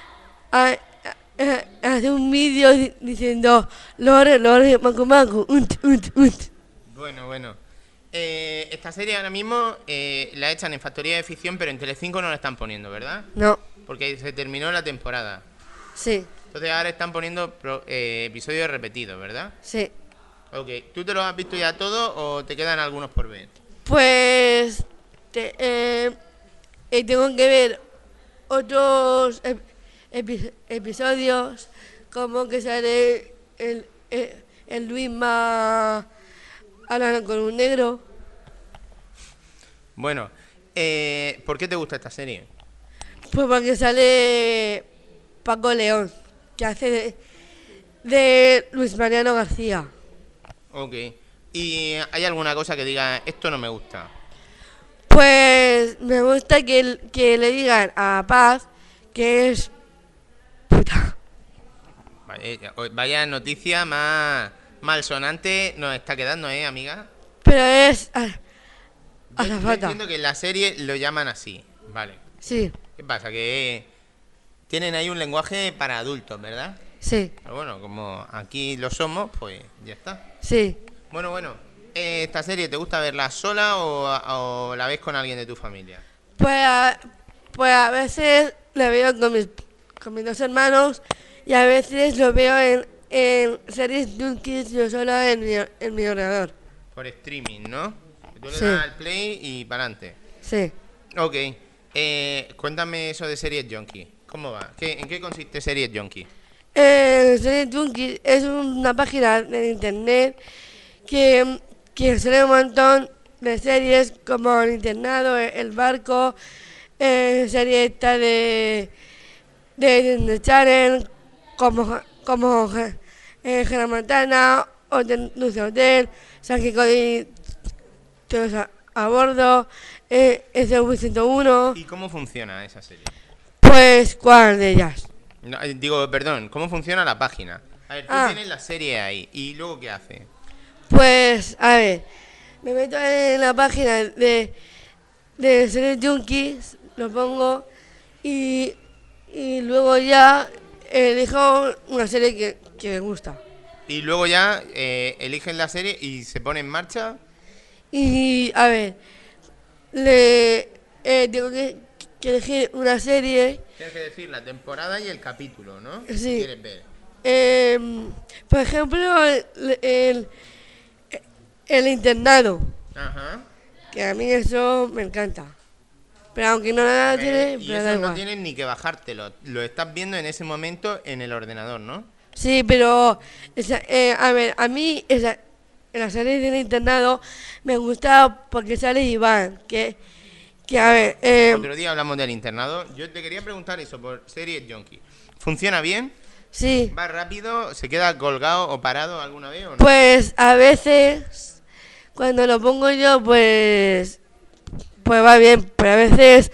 A: hace un vídeo diciendo Lore, Macu,
C: Bueno. Esta serie ahora mismo la echan en Factoría de Ficción, pero en Telecinco no la están poniendo, ¿verdad?
A: No.
C: Porque se terminó la temporada.
A: Sí.
C: Entonces ahora están poniendo episodios repetidos, ¿verdad?
A: Sí.
C: Ok, ¿tú te los has visto ya todos o te quedan algunos por ver?
A: Pues tengo que ver otros episodios, como que sale el Luisma hablando con un negro.
C: Bueno, ¿por qué te gusta esta serie?
A: Pues porque sale Paco León, que hace de Luis Mariano García.
C: Ok. ¿Y hay alguna cosa que diga, esto no me gusta?
A: Pues me gusta que le digan a Paz que es puta.
C: Vaya noticia más malsonante nos está quedando, amiga?
A: Pero es
C: Yo
A: azafata.
C: entiendo que en la serie lo llaman así, vale.
A: Sí,
C: ¿Qué pasa? Que tienen ahí un lenguaje para adultos, ¿verdad?
A: sí,
C: Pero bueno, como aquí lo somos, pues ya está.
A: sí.
C: Bueno, ¿esta serie te gusta verla sola o la ves con alguien de tu familia?
A: Pues a veces la veo con mis dos hermanos y a veces lo veo en series junkies yo sola en mi ordenador.
C: Por streaming, ¿no? Que tú le
A: Sí.
C: das al play y para adelante.
A: Sí.
C: Ok. Cuéntame eso de Series Junkie. ¿Cómo va? ¿En qué consiste Series Junkie?
A: Series Junkies es una página de internet que sale un montón de series como El Internado, El Barco, serie esta de Channel, como Hannah Montana, Hotel Dulce Hotel, San Cody, todos a bordo, SV101.
C: ¿Y cómo funciona esa serie?
A: Pues, ¿cuál de ellas?
C: No, perdón, ¿cómo funciona la página? A ver, tú tienes la serie ahí, ¿y luego qué hace?
A: Pues, a ver, me meto en la página de Series Junkies, lo pongo y luego ya elijo una serie que me gusta.
C: Y luego ya eligen la serie y se pone en marcha.
A: Y a ver, tengo que elegir una serie.
C: Tienes que decir la temporada y el capítulo, ¿no?
A: Sí.
C: Si quieres ver.
A: Por ejemplo, el internado,
C: Ajá.
A: que a mí eso me encanta. Pero aunque no la tiene,
C: Y
A: pero da
C: eso no
A: igual.
C: tienes ni que bajártelo. Lo estás viendo en ese momento en el ordenador, ¿no?
A: Sí, pero a ver, a mí en la serie del internado me gusta porque sale Iván, que a ver,
C: Otro día hablamos del internado. Yo te quería preguntar eso por Series Junkie. ¿Funciona bien?
A: sí,
C: ¿Va rápido? ¿Se queda colgado o parado alguna vez o no?
A: pues a veces cuando lo pongo yo, pues va bien, pero a veces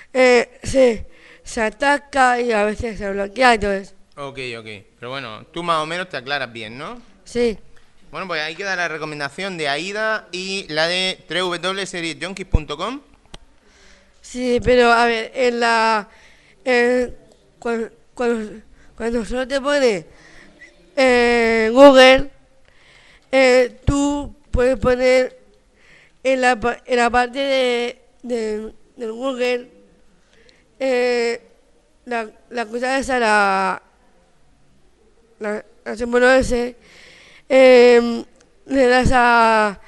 A: se ataca y a veces se bloquea, entonces,
C: Ok. Pero bueno, tú más o menos te aclaras bien, ¿no?
A: sí.
C: Bueno, pues ahí queda la recomendación de Aida y la de www.seriesjunkies.com.
A: Sí, pero a ver, cuando solo te pone Google, tú puedes poner en la parte del Google la cosa esa, la símbolo ese, le das a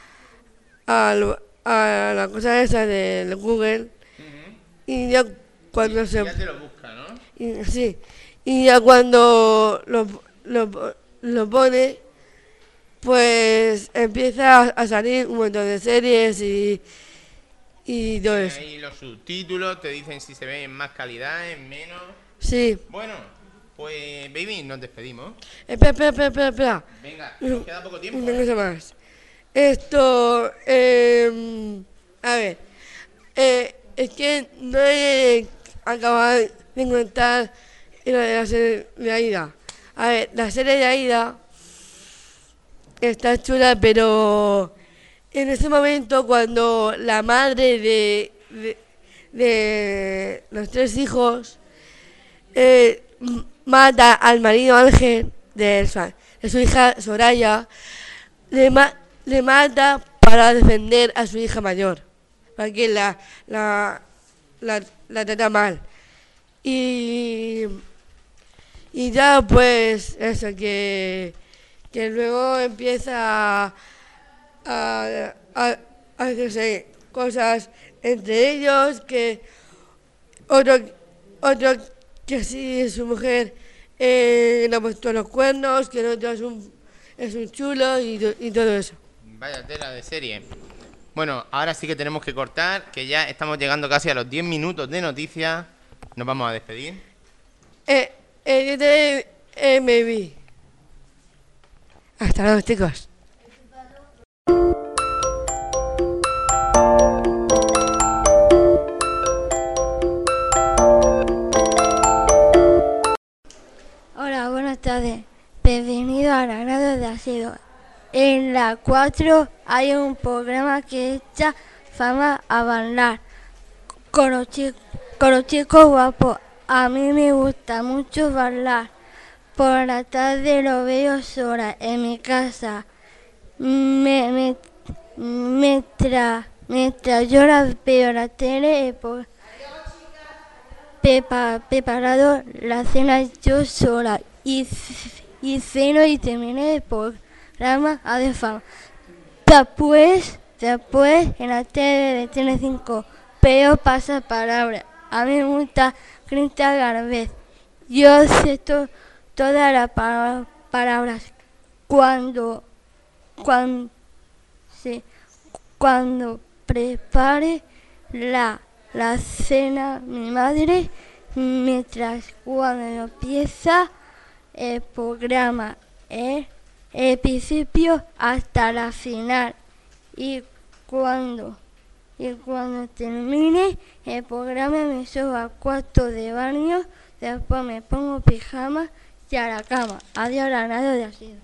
A: la cosa esa del Google y ya cuando se...
C: Ya te lo busca, ¿no?
A: Sí, y ya cuando lo pone, pues empieza a salir un montón de series y todo eso.
C: Ahí los subtítulos te dicen si se ve en más calidad, en menos.
A: Sí.
C: Bueno, pues baby, nos despedimos.
A: Espera.
C: Venga, nos queda poco tiempo.
A: Una cosa más. Esto, a ver, es que no he acabado de contar lo de la serie de Aida. A ver, la serie de Aida está chula, pero en ese momento cuando la madre de los 3 hijos mata al marido Ángel de su hija Soraya, le mata para defender a su hija mayor, para que la trata mal. Y ya pues eso, que luego empieza a hacerse cosas entre ellos, que otro que sí es su mujer le ha puesto los cuernos, que el otro es un chulo y todo eso.
C: Vaya tela de serie. Bueno, ahora sí que tenemos que cortar, que ya estamos llegando casi a los 10 minutos de noticias. Nos vamos a despedir.
A: Yo te me vi. Hasta luego, chicos.
D: Hola, buenas tardes. Bienvenido a la grado de Asido. En la 4 hay un programa que echa fama a bailar con los chicos guapos. A mí me gusta mucho bailar. Por la tarde lo veo sola en mi casa. Mientras yo veo la tele, preparado la cena yo sola y ceno y terminé el programa a de fama. Después en la tele de Telecinco veo pasapalabra. A mí me gusta Cristian Garbez. Yo sé todas las palabras. Cuando prepare la cena mi madre, mientras cuando empieza el programa, el principio hasta la final, y cuando termine el programa me subo al cuarto de baño, después me pongo pijama y a la cama. Adiós, la nada de Asido.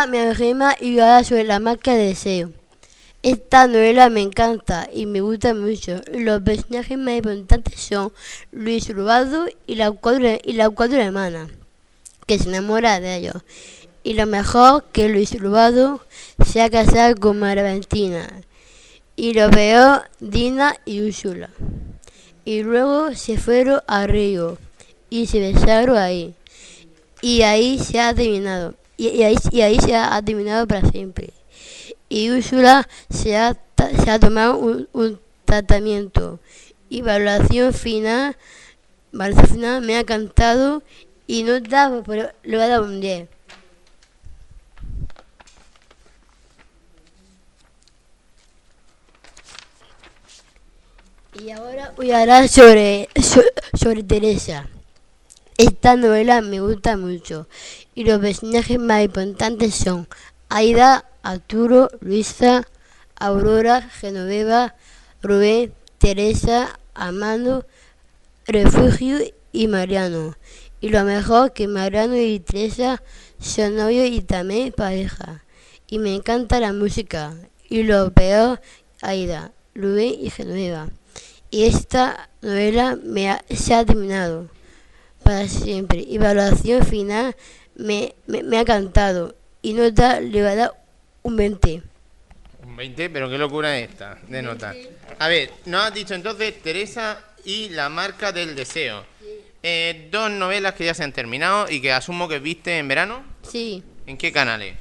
H: Hola, me llamo Gemma y voy a hablar sobre la marca de deseo. Esta novela me encanta y me gusta mucho. Los personajes más importantes son Luis Urbano y la cuatro hermanas, que se enamora de ellos. Y lo mejor que Luis Urbano se ha casado con María Valentina. Y lo peor, Dina y Úrsula. Y luego se fueron a Río y se besaron ahí. Y ahí se ha terminado. Y ahí se ha terminado para siempre. Y Úrsula se ha tomado un tratamiento. Y valoración final me ha encantado y no da, pero le voy a dar un 10. Y ahora voy a hablar sobre Teresa. Esta novela me gusta mucho y los personajes más importantes son Aida, Arturo, Luisa, Aurora, Genoveva, Rubén, Teresa, Amando, Refugio y Mariano. Y lo mejor que Mariano y Teresa son novios y también pareja. Y me encanta la música. Y lo peor, Aida, Rubén y Genoveva. Y esta novela se ha terminado para siempre. Y valoración final me ha encantado. Y nota le va a dar un 20.
C: Un 20, pero qué locura es esta de nota. A ver, nos has dicho entonces Teresa y la marca del deseo. Dos novelas que ya se han terminado y que asumo que viste en verano.
H: Sí.
C: ¿En qué canales?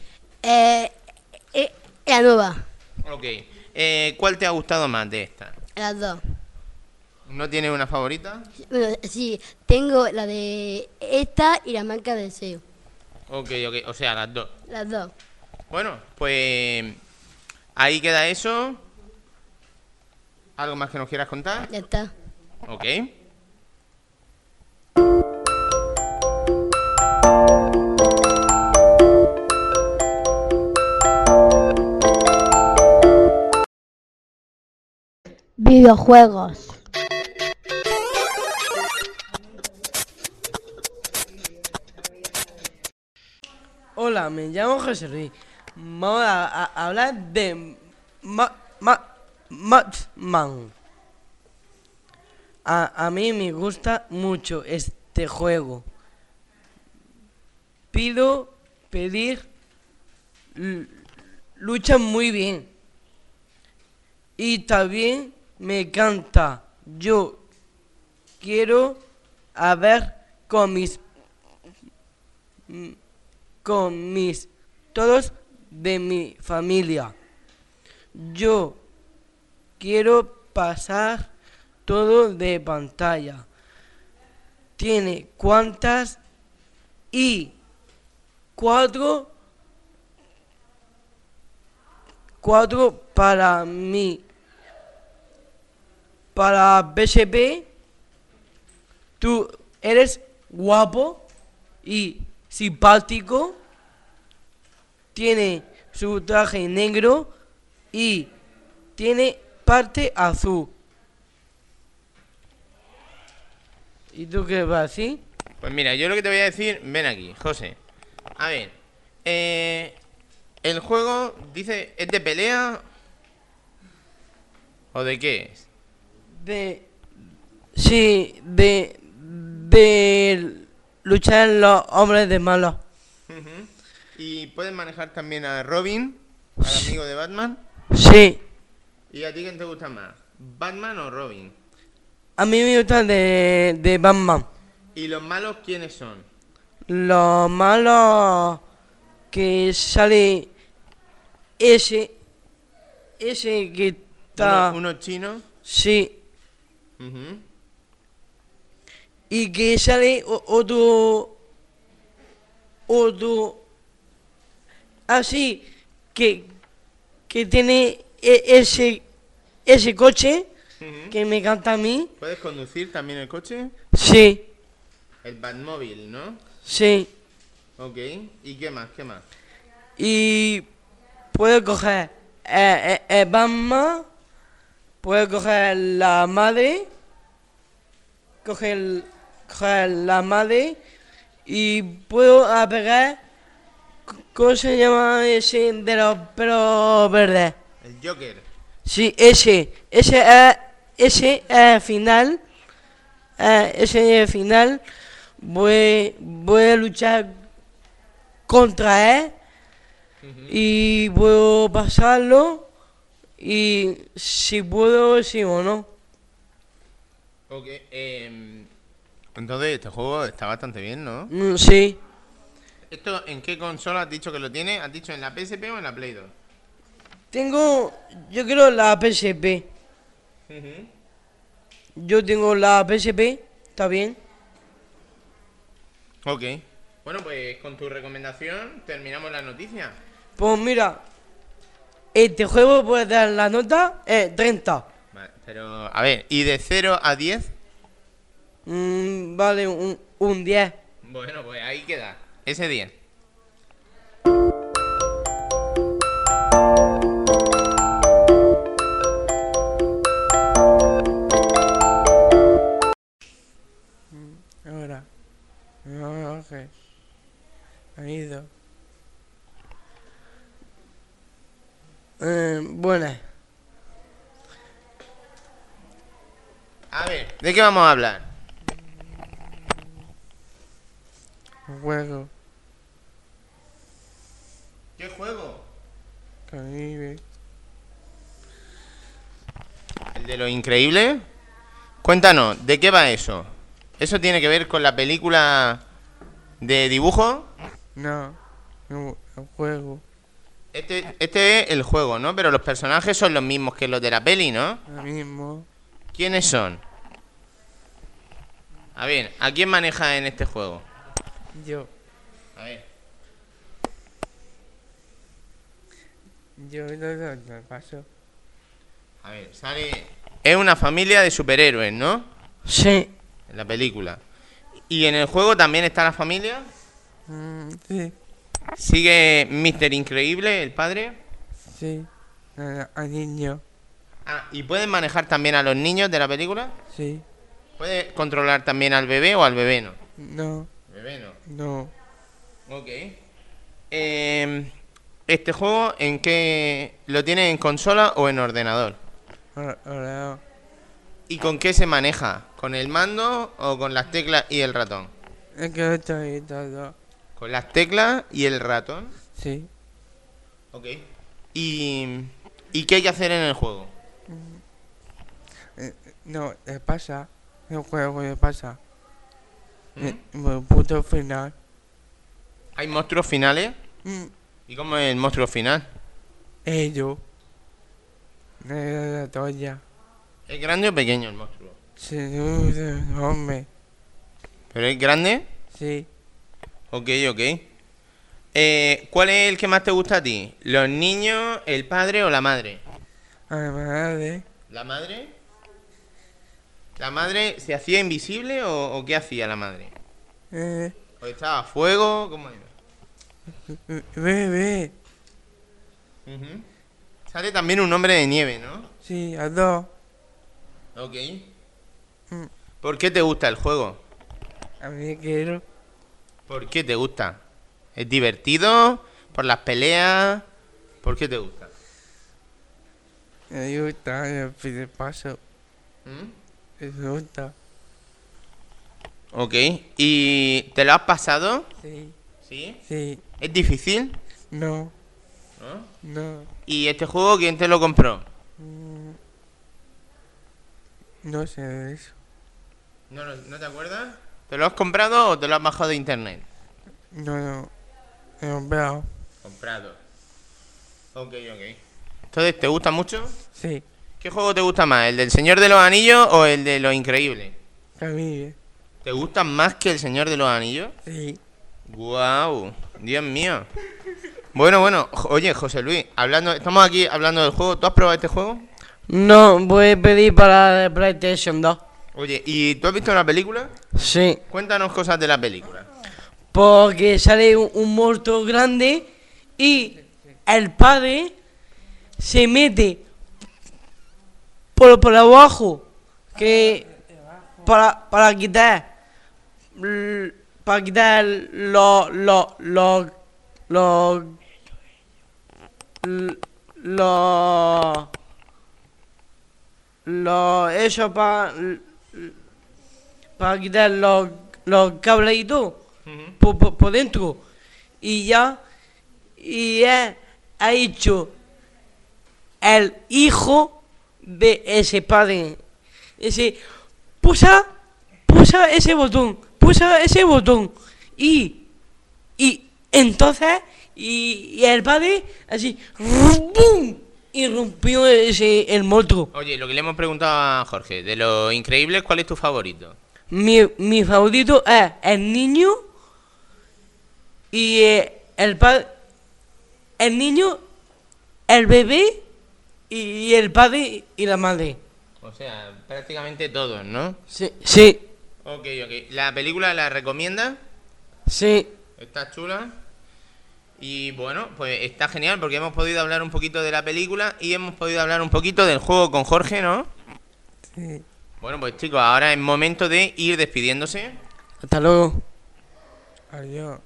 H: La nueva.
C: Ok. ¿Cuál te ha gustado más de estas?
H: Las dos.
C: ¿No tienes una favorita?
H: Bueno, sí, tengo la de esta y la marca del deseo.
C: Ok, o sea, las dos.
H: Las dos.
C: Bueno, pues ahí queda eso. ¿Algo más que nos quieras contar?
H: Ya está.
C: Ok.
H: Videojuegos.
E: Hola, me llamo José Luis. Vamos a hablar de Batman. A mí me gusta mucho este juego. Pedir, luchan muy bien. Y también me encanta. Yo quiero ver con mis todos de mi familia. Yo quiero pasar todo de pantalla. Tiene cuantas y cuatro para mí. Para PSP, tú eres guapo y simpático, tiene su traje negro y tiene parte azul. ¿Y tú qué vas a decir?
C: Pues mira, yo lo que te voy a decir, ven aquí, José. A ver, el juego dice, ¿es de pelea o de qué es?
E: De luchar los hombres de malos.
C: ¿Y puedes manejar también a Robin, al amigo de Batman?
E: Sí.
C: ¿Y a ti quién te gusta más? ¿Batman o Robin?
E: A mí me gusta de Batman.
C: ¿Y los malos quiénes son?
E: Los malos que sale ese que está...
C: ¿Uno chino?
E: Sí. Y que sale otro así que tiene ese coche que me encanta a mí.
C: ¿Puedes conducir también el coche?
E: Sí.
C: El Batmóvil, ¿no?
E: Sí.
C: Ok. ¿Y qué más?
E: Y puedo coger Batman, puedo coger la madre, coger la madre y puedo pegar ¿Cómo se llama ese de los pelos verdes?
C: El Joker.
E: Sí, ese es el final. Ese es el final. Voy a luchar contra él y puedo pasarlo. Y si puedo, sí o no.
C: Ok, entonces este juego está bastante bien, ¿no?
E: Sí.
C: ¿Esto en qué consola has dicho que lo tiene? ¿Has dicho en la PSP o en la Play 2?
E: Tengo, yo creo, la PSP. Yo tengo la PSP, ¿está bien?
C: Ok. Bueno, pues con tu recomendación terminamos la noticia.
E: Pues mira, este juego puede dar la nota 30.
C: Vale, pero a ver, ¿y de 0 a 10?
E: Vale, un 10.
C: Bueno, pues ahí queda, ese 10.
J: Ahora. No, ok. Ha ido.
E: Buenas.
C: A ver, ¿de qué vamos a hablar?
J: Un juego.
C: ¿Qué juego?
J: Caribe.
C: ¿El de lo increíble? Cuéntanos, ¿de qué va eso? ¿Eso tiene que ver con la película de dibujo?
J: No. Un juego.
C: Este es el juego, ¿no? Pero los personajes son los mismos que los de la peli, ¿no?
J: Lo mismo.
C: ¿Quiénes son? A ver, ¿a quién maneja en este juego?
J: Yo.
C: A ver.
J: Yo no paso.
C: A ver, sale... Es una familia de superhéroes, ¿no?
E: Sí.
C: En la película. ¿Y en el juego también está la familia?
J: Sí.
C: ¿Sigue Mr. Increíble, el padre?
J: Sí. A niño.
C: Ah, ¿y pueden manejar también a los niños de la película?
J: Sí.
C: ¿Puede controlar también al bebé o al bebé no?
J: No.
C: Bebé no.
J: No.
C: Ok. ¿Este juego en qué lo tiene, en consola o en ordenador?
J: Ahora.
C: ¿Y con qué se maneja? ¿Con el mando o con las teclas y el ratón?
J: Es que estoy todo.
C: ¿Con las teclas y el ratón?
J: Sí.
C: Ok. ¿Y qué hay que hacer en el juego?
J: No, le pasa. El juego le pasa. El puto final.
C: ¿Hay monstruos finales? ¿Y cómo es el monstruo final?
J: Ellos. La toalla.
C: ¿Es grande o pequeño el monstruo?
J: Sí, hombre.
C: ¿Pero es grande?
J: Sí.
C: Ok. ¿Cuál es el que más te gusta a ti? ¿Los niños, el padre o la madre?
J: A la madre.
C: ¿La madre? ¿La madre se hacía invisible o qué hacía la madre? ¿O estaba a fuego? ¿Cómo era?
J: Bebé.
C: Sale también un hombre de nieve, ¿no?
J: Sí, a dos.
C: Ok. ¿Por qué te gusta el juego?
J: A mí quiero.
C: ¿Por qué te gusta? ¿Es divertido? ¿Por las peleas? ¿Por qué te gusta?
J: Me gusta el primer paso. Me gusta.
C: Ok. ¿Y te lo has pasado?
J: Sí.
C: ¿Sí?
J: Sí.
C: ¿Es difícil?
J: No.
C: ¿No?
J: No.
C: ¿Y este juego quién te lo compró?
J: No sé de eso.
C: ¿No te acuerdas? ¿Te lo has comprado o te lo has bajado de internet?
J: No. He comprado.
C: Comprado. Ok. Entonces, ¿te gusta mucho?
J: Sí.
C: ¿Qué juego te gusta más? ¿El del Señor de los Anillos o el de Los Increíbles?
J: Camille.
C: ¿Te gustan más que el Señor de los Anillos?
J: Sí.
C: Guau, Dios mío. Bueno, oye, José Luis, estamos aquí hablando del juego. ¿Tú has probado este juego?
E: No, voy a pedir para PlayStation 2.
C: Oye, ¿y tú has visto la película?
E: Sí.
C: Cuéntanos cosas de la película.
E: Porque sale un monstruo grande y el padre se mete por abajo que para quitar los los eso para quitar los cables y todo por dentro, y ya, y él ha hecho el hijo de ese padre. Ese pulsa ese botón, y entonces y el padre así ¡bum! Y rompió el monstruo.
C: Oye, lo que le hemos preguntado a Jorge, de los increíbles, ¿cuál es tu favorito?
E: Mi favorito es el niño y el padre, el niño, el bebé y el padre y la madre.
C: O sea, prácticamente todos, ¿no?
E: Sí.
C: Ok. ¿La película la recomiendas?
E: Sí.
C: Está chula. Y bueno, pues está genial porque hemos podido hablar un poquito de la película y hemos podido hablar un poquito del juego con Jorge, ¿no?
E: Sí.
C: Bueno, pues chicos, ahora es momento de ir despidiéndose.
E: Hasta luego.
G: Adiós.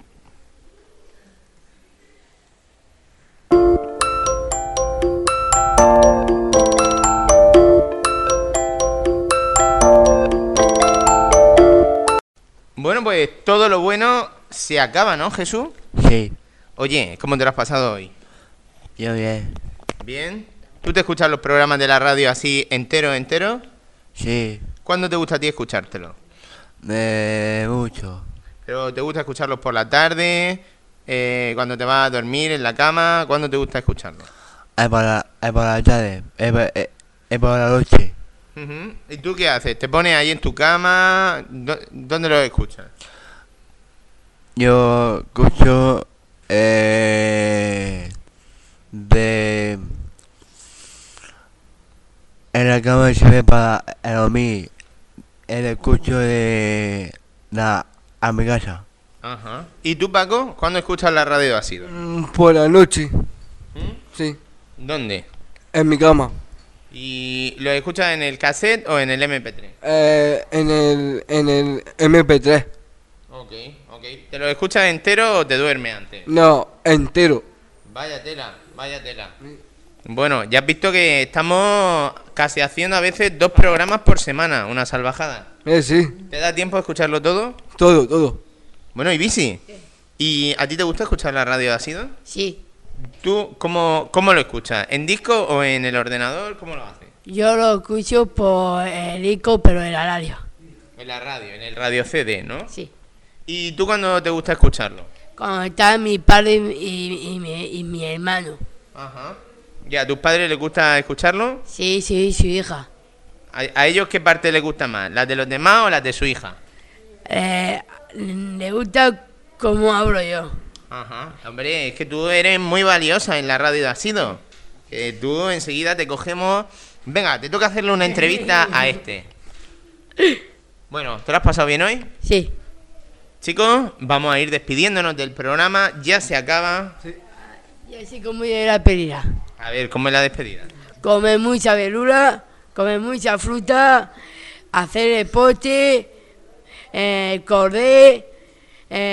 C: Bueno, pues todo lo bueno se acaba, ¿no, Jesús?
F: Sí,
C: Oye, ¿cómo te lo has pasado hoy?
F: yo bien.
C: ¿Bien? ¿Tú te escuchas los programas de la radio así entero?
F: Sí,
C: ¿Cuándo te gusta a ti escuchártelo?
F: mucho.
C: ¿Pero te gusta escucharlos por la tarde? ¿Cuando te vas a dormir en la cama? ¿Cuándo te gusta escucharlos?
F: Es para la tarde, es para la noche.
C: Ujú. ¿Y tú qué haces? ¿Te pones ahí en tu cama? ¿Dónde los escuchas?
F: Yo escucho en la cama se ve para dormir. El escucho a mi casa.
C: Ajá. ¿Y tú, Paco? ¿Cuándo escuchas la radio ácido?
B: Por la noche, sí,
C: ¿Dónde?
B: en mi cama.
C: ¿Y lo escuchas en el cassette o en el MP3?
B: En el MP3.
C: Ok. ¿Te lo escuchas entero o te duermes antes?
B: No, entero.
C: Vaya tela. Bueno, ya has visto que estamos casi haciendo a veces 2 programas por semana, una salvajada.
B: Sí,
C: ¿Te da tiempo a escucharlo todo?
B: todo.
C: Bueno, y Bisi, ¿y a ti te gusta escuchar la radio ácido?
H: Sí.
C: ¿Tú cómo lo escuchas? ¿En disco o en el ordenador? ¿Cómo lo haces?
H: Yo lo escucho por el ICO, pero en la radio.
C: En la radio, en el radio CD, ¿no?
H: Sí.
C: ¿Y tú cuándo te gusta escucharlo?
H: Cuando está mi padre y mi hermano.
C: Ajá. ¿Y a tus padres les gusta escucharlo?
H: Sí, su hija.
C: ¿A ellos qué parte les gusta más? ¿Las de los demás o las de su hija?
H: Le gusta cómo hablo yo.
C: Ajá. Hombre, es que tú eres muy valiosa en la radio de Ácido. Que tú enseguida te cogemos... Venga, te toca hacerle una entrevista a este. Bueno, ¿te lo has pasado bien hoy?
H: Sí.
C: Chicos, vamos a ir despidiéndonos del programa. Ya se acaba.
H: Y así como yo la pedida.
C: A ver, ¿cómo es la despedida?
H: Comer mucha verdura, comer mucha fruta, hacer deporte, correr,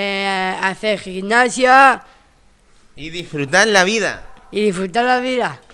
H: hacer gimnasia
C: Y disfrutar la vida.
H: y disfrutar la vida.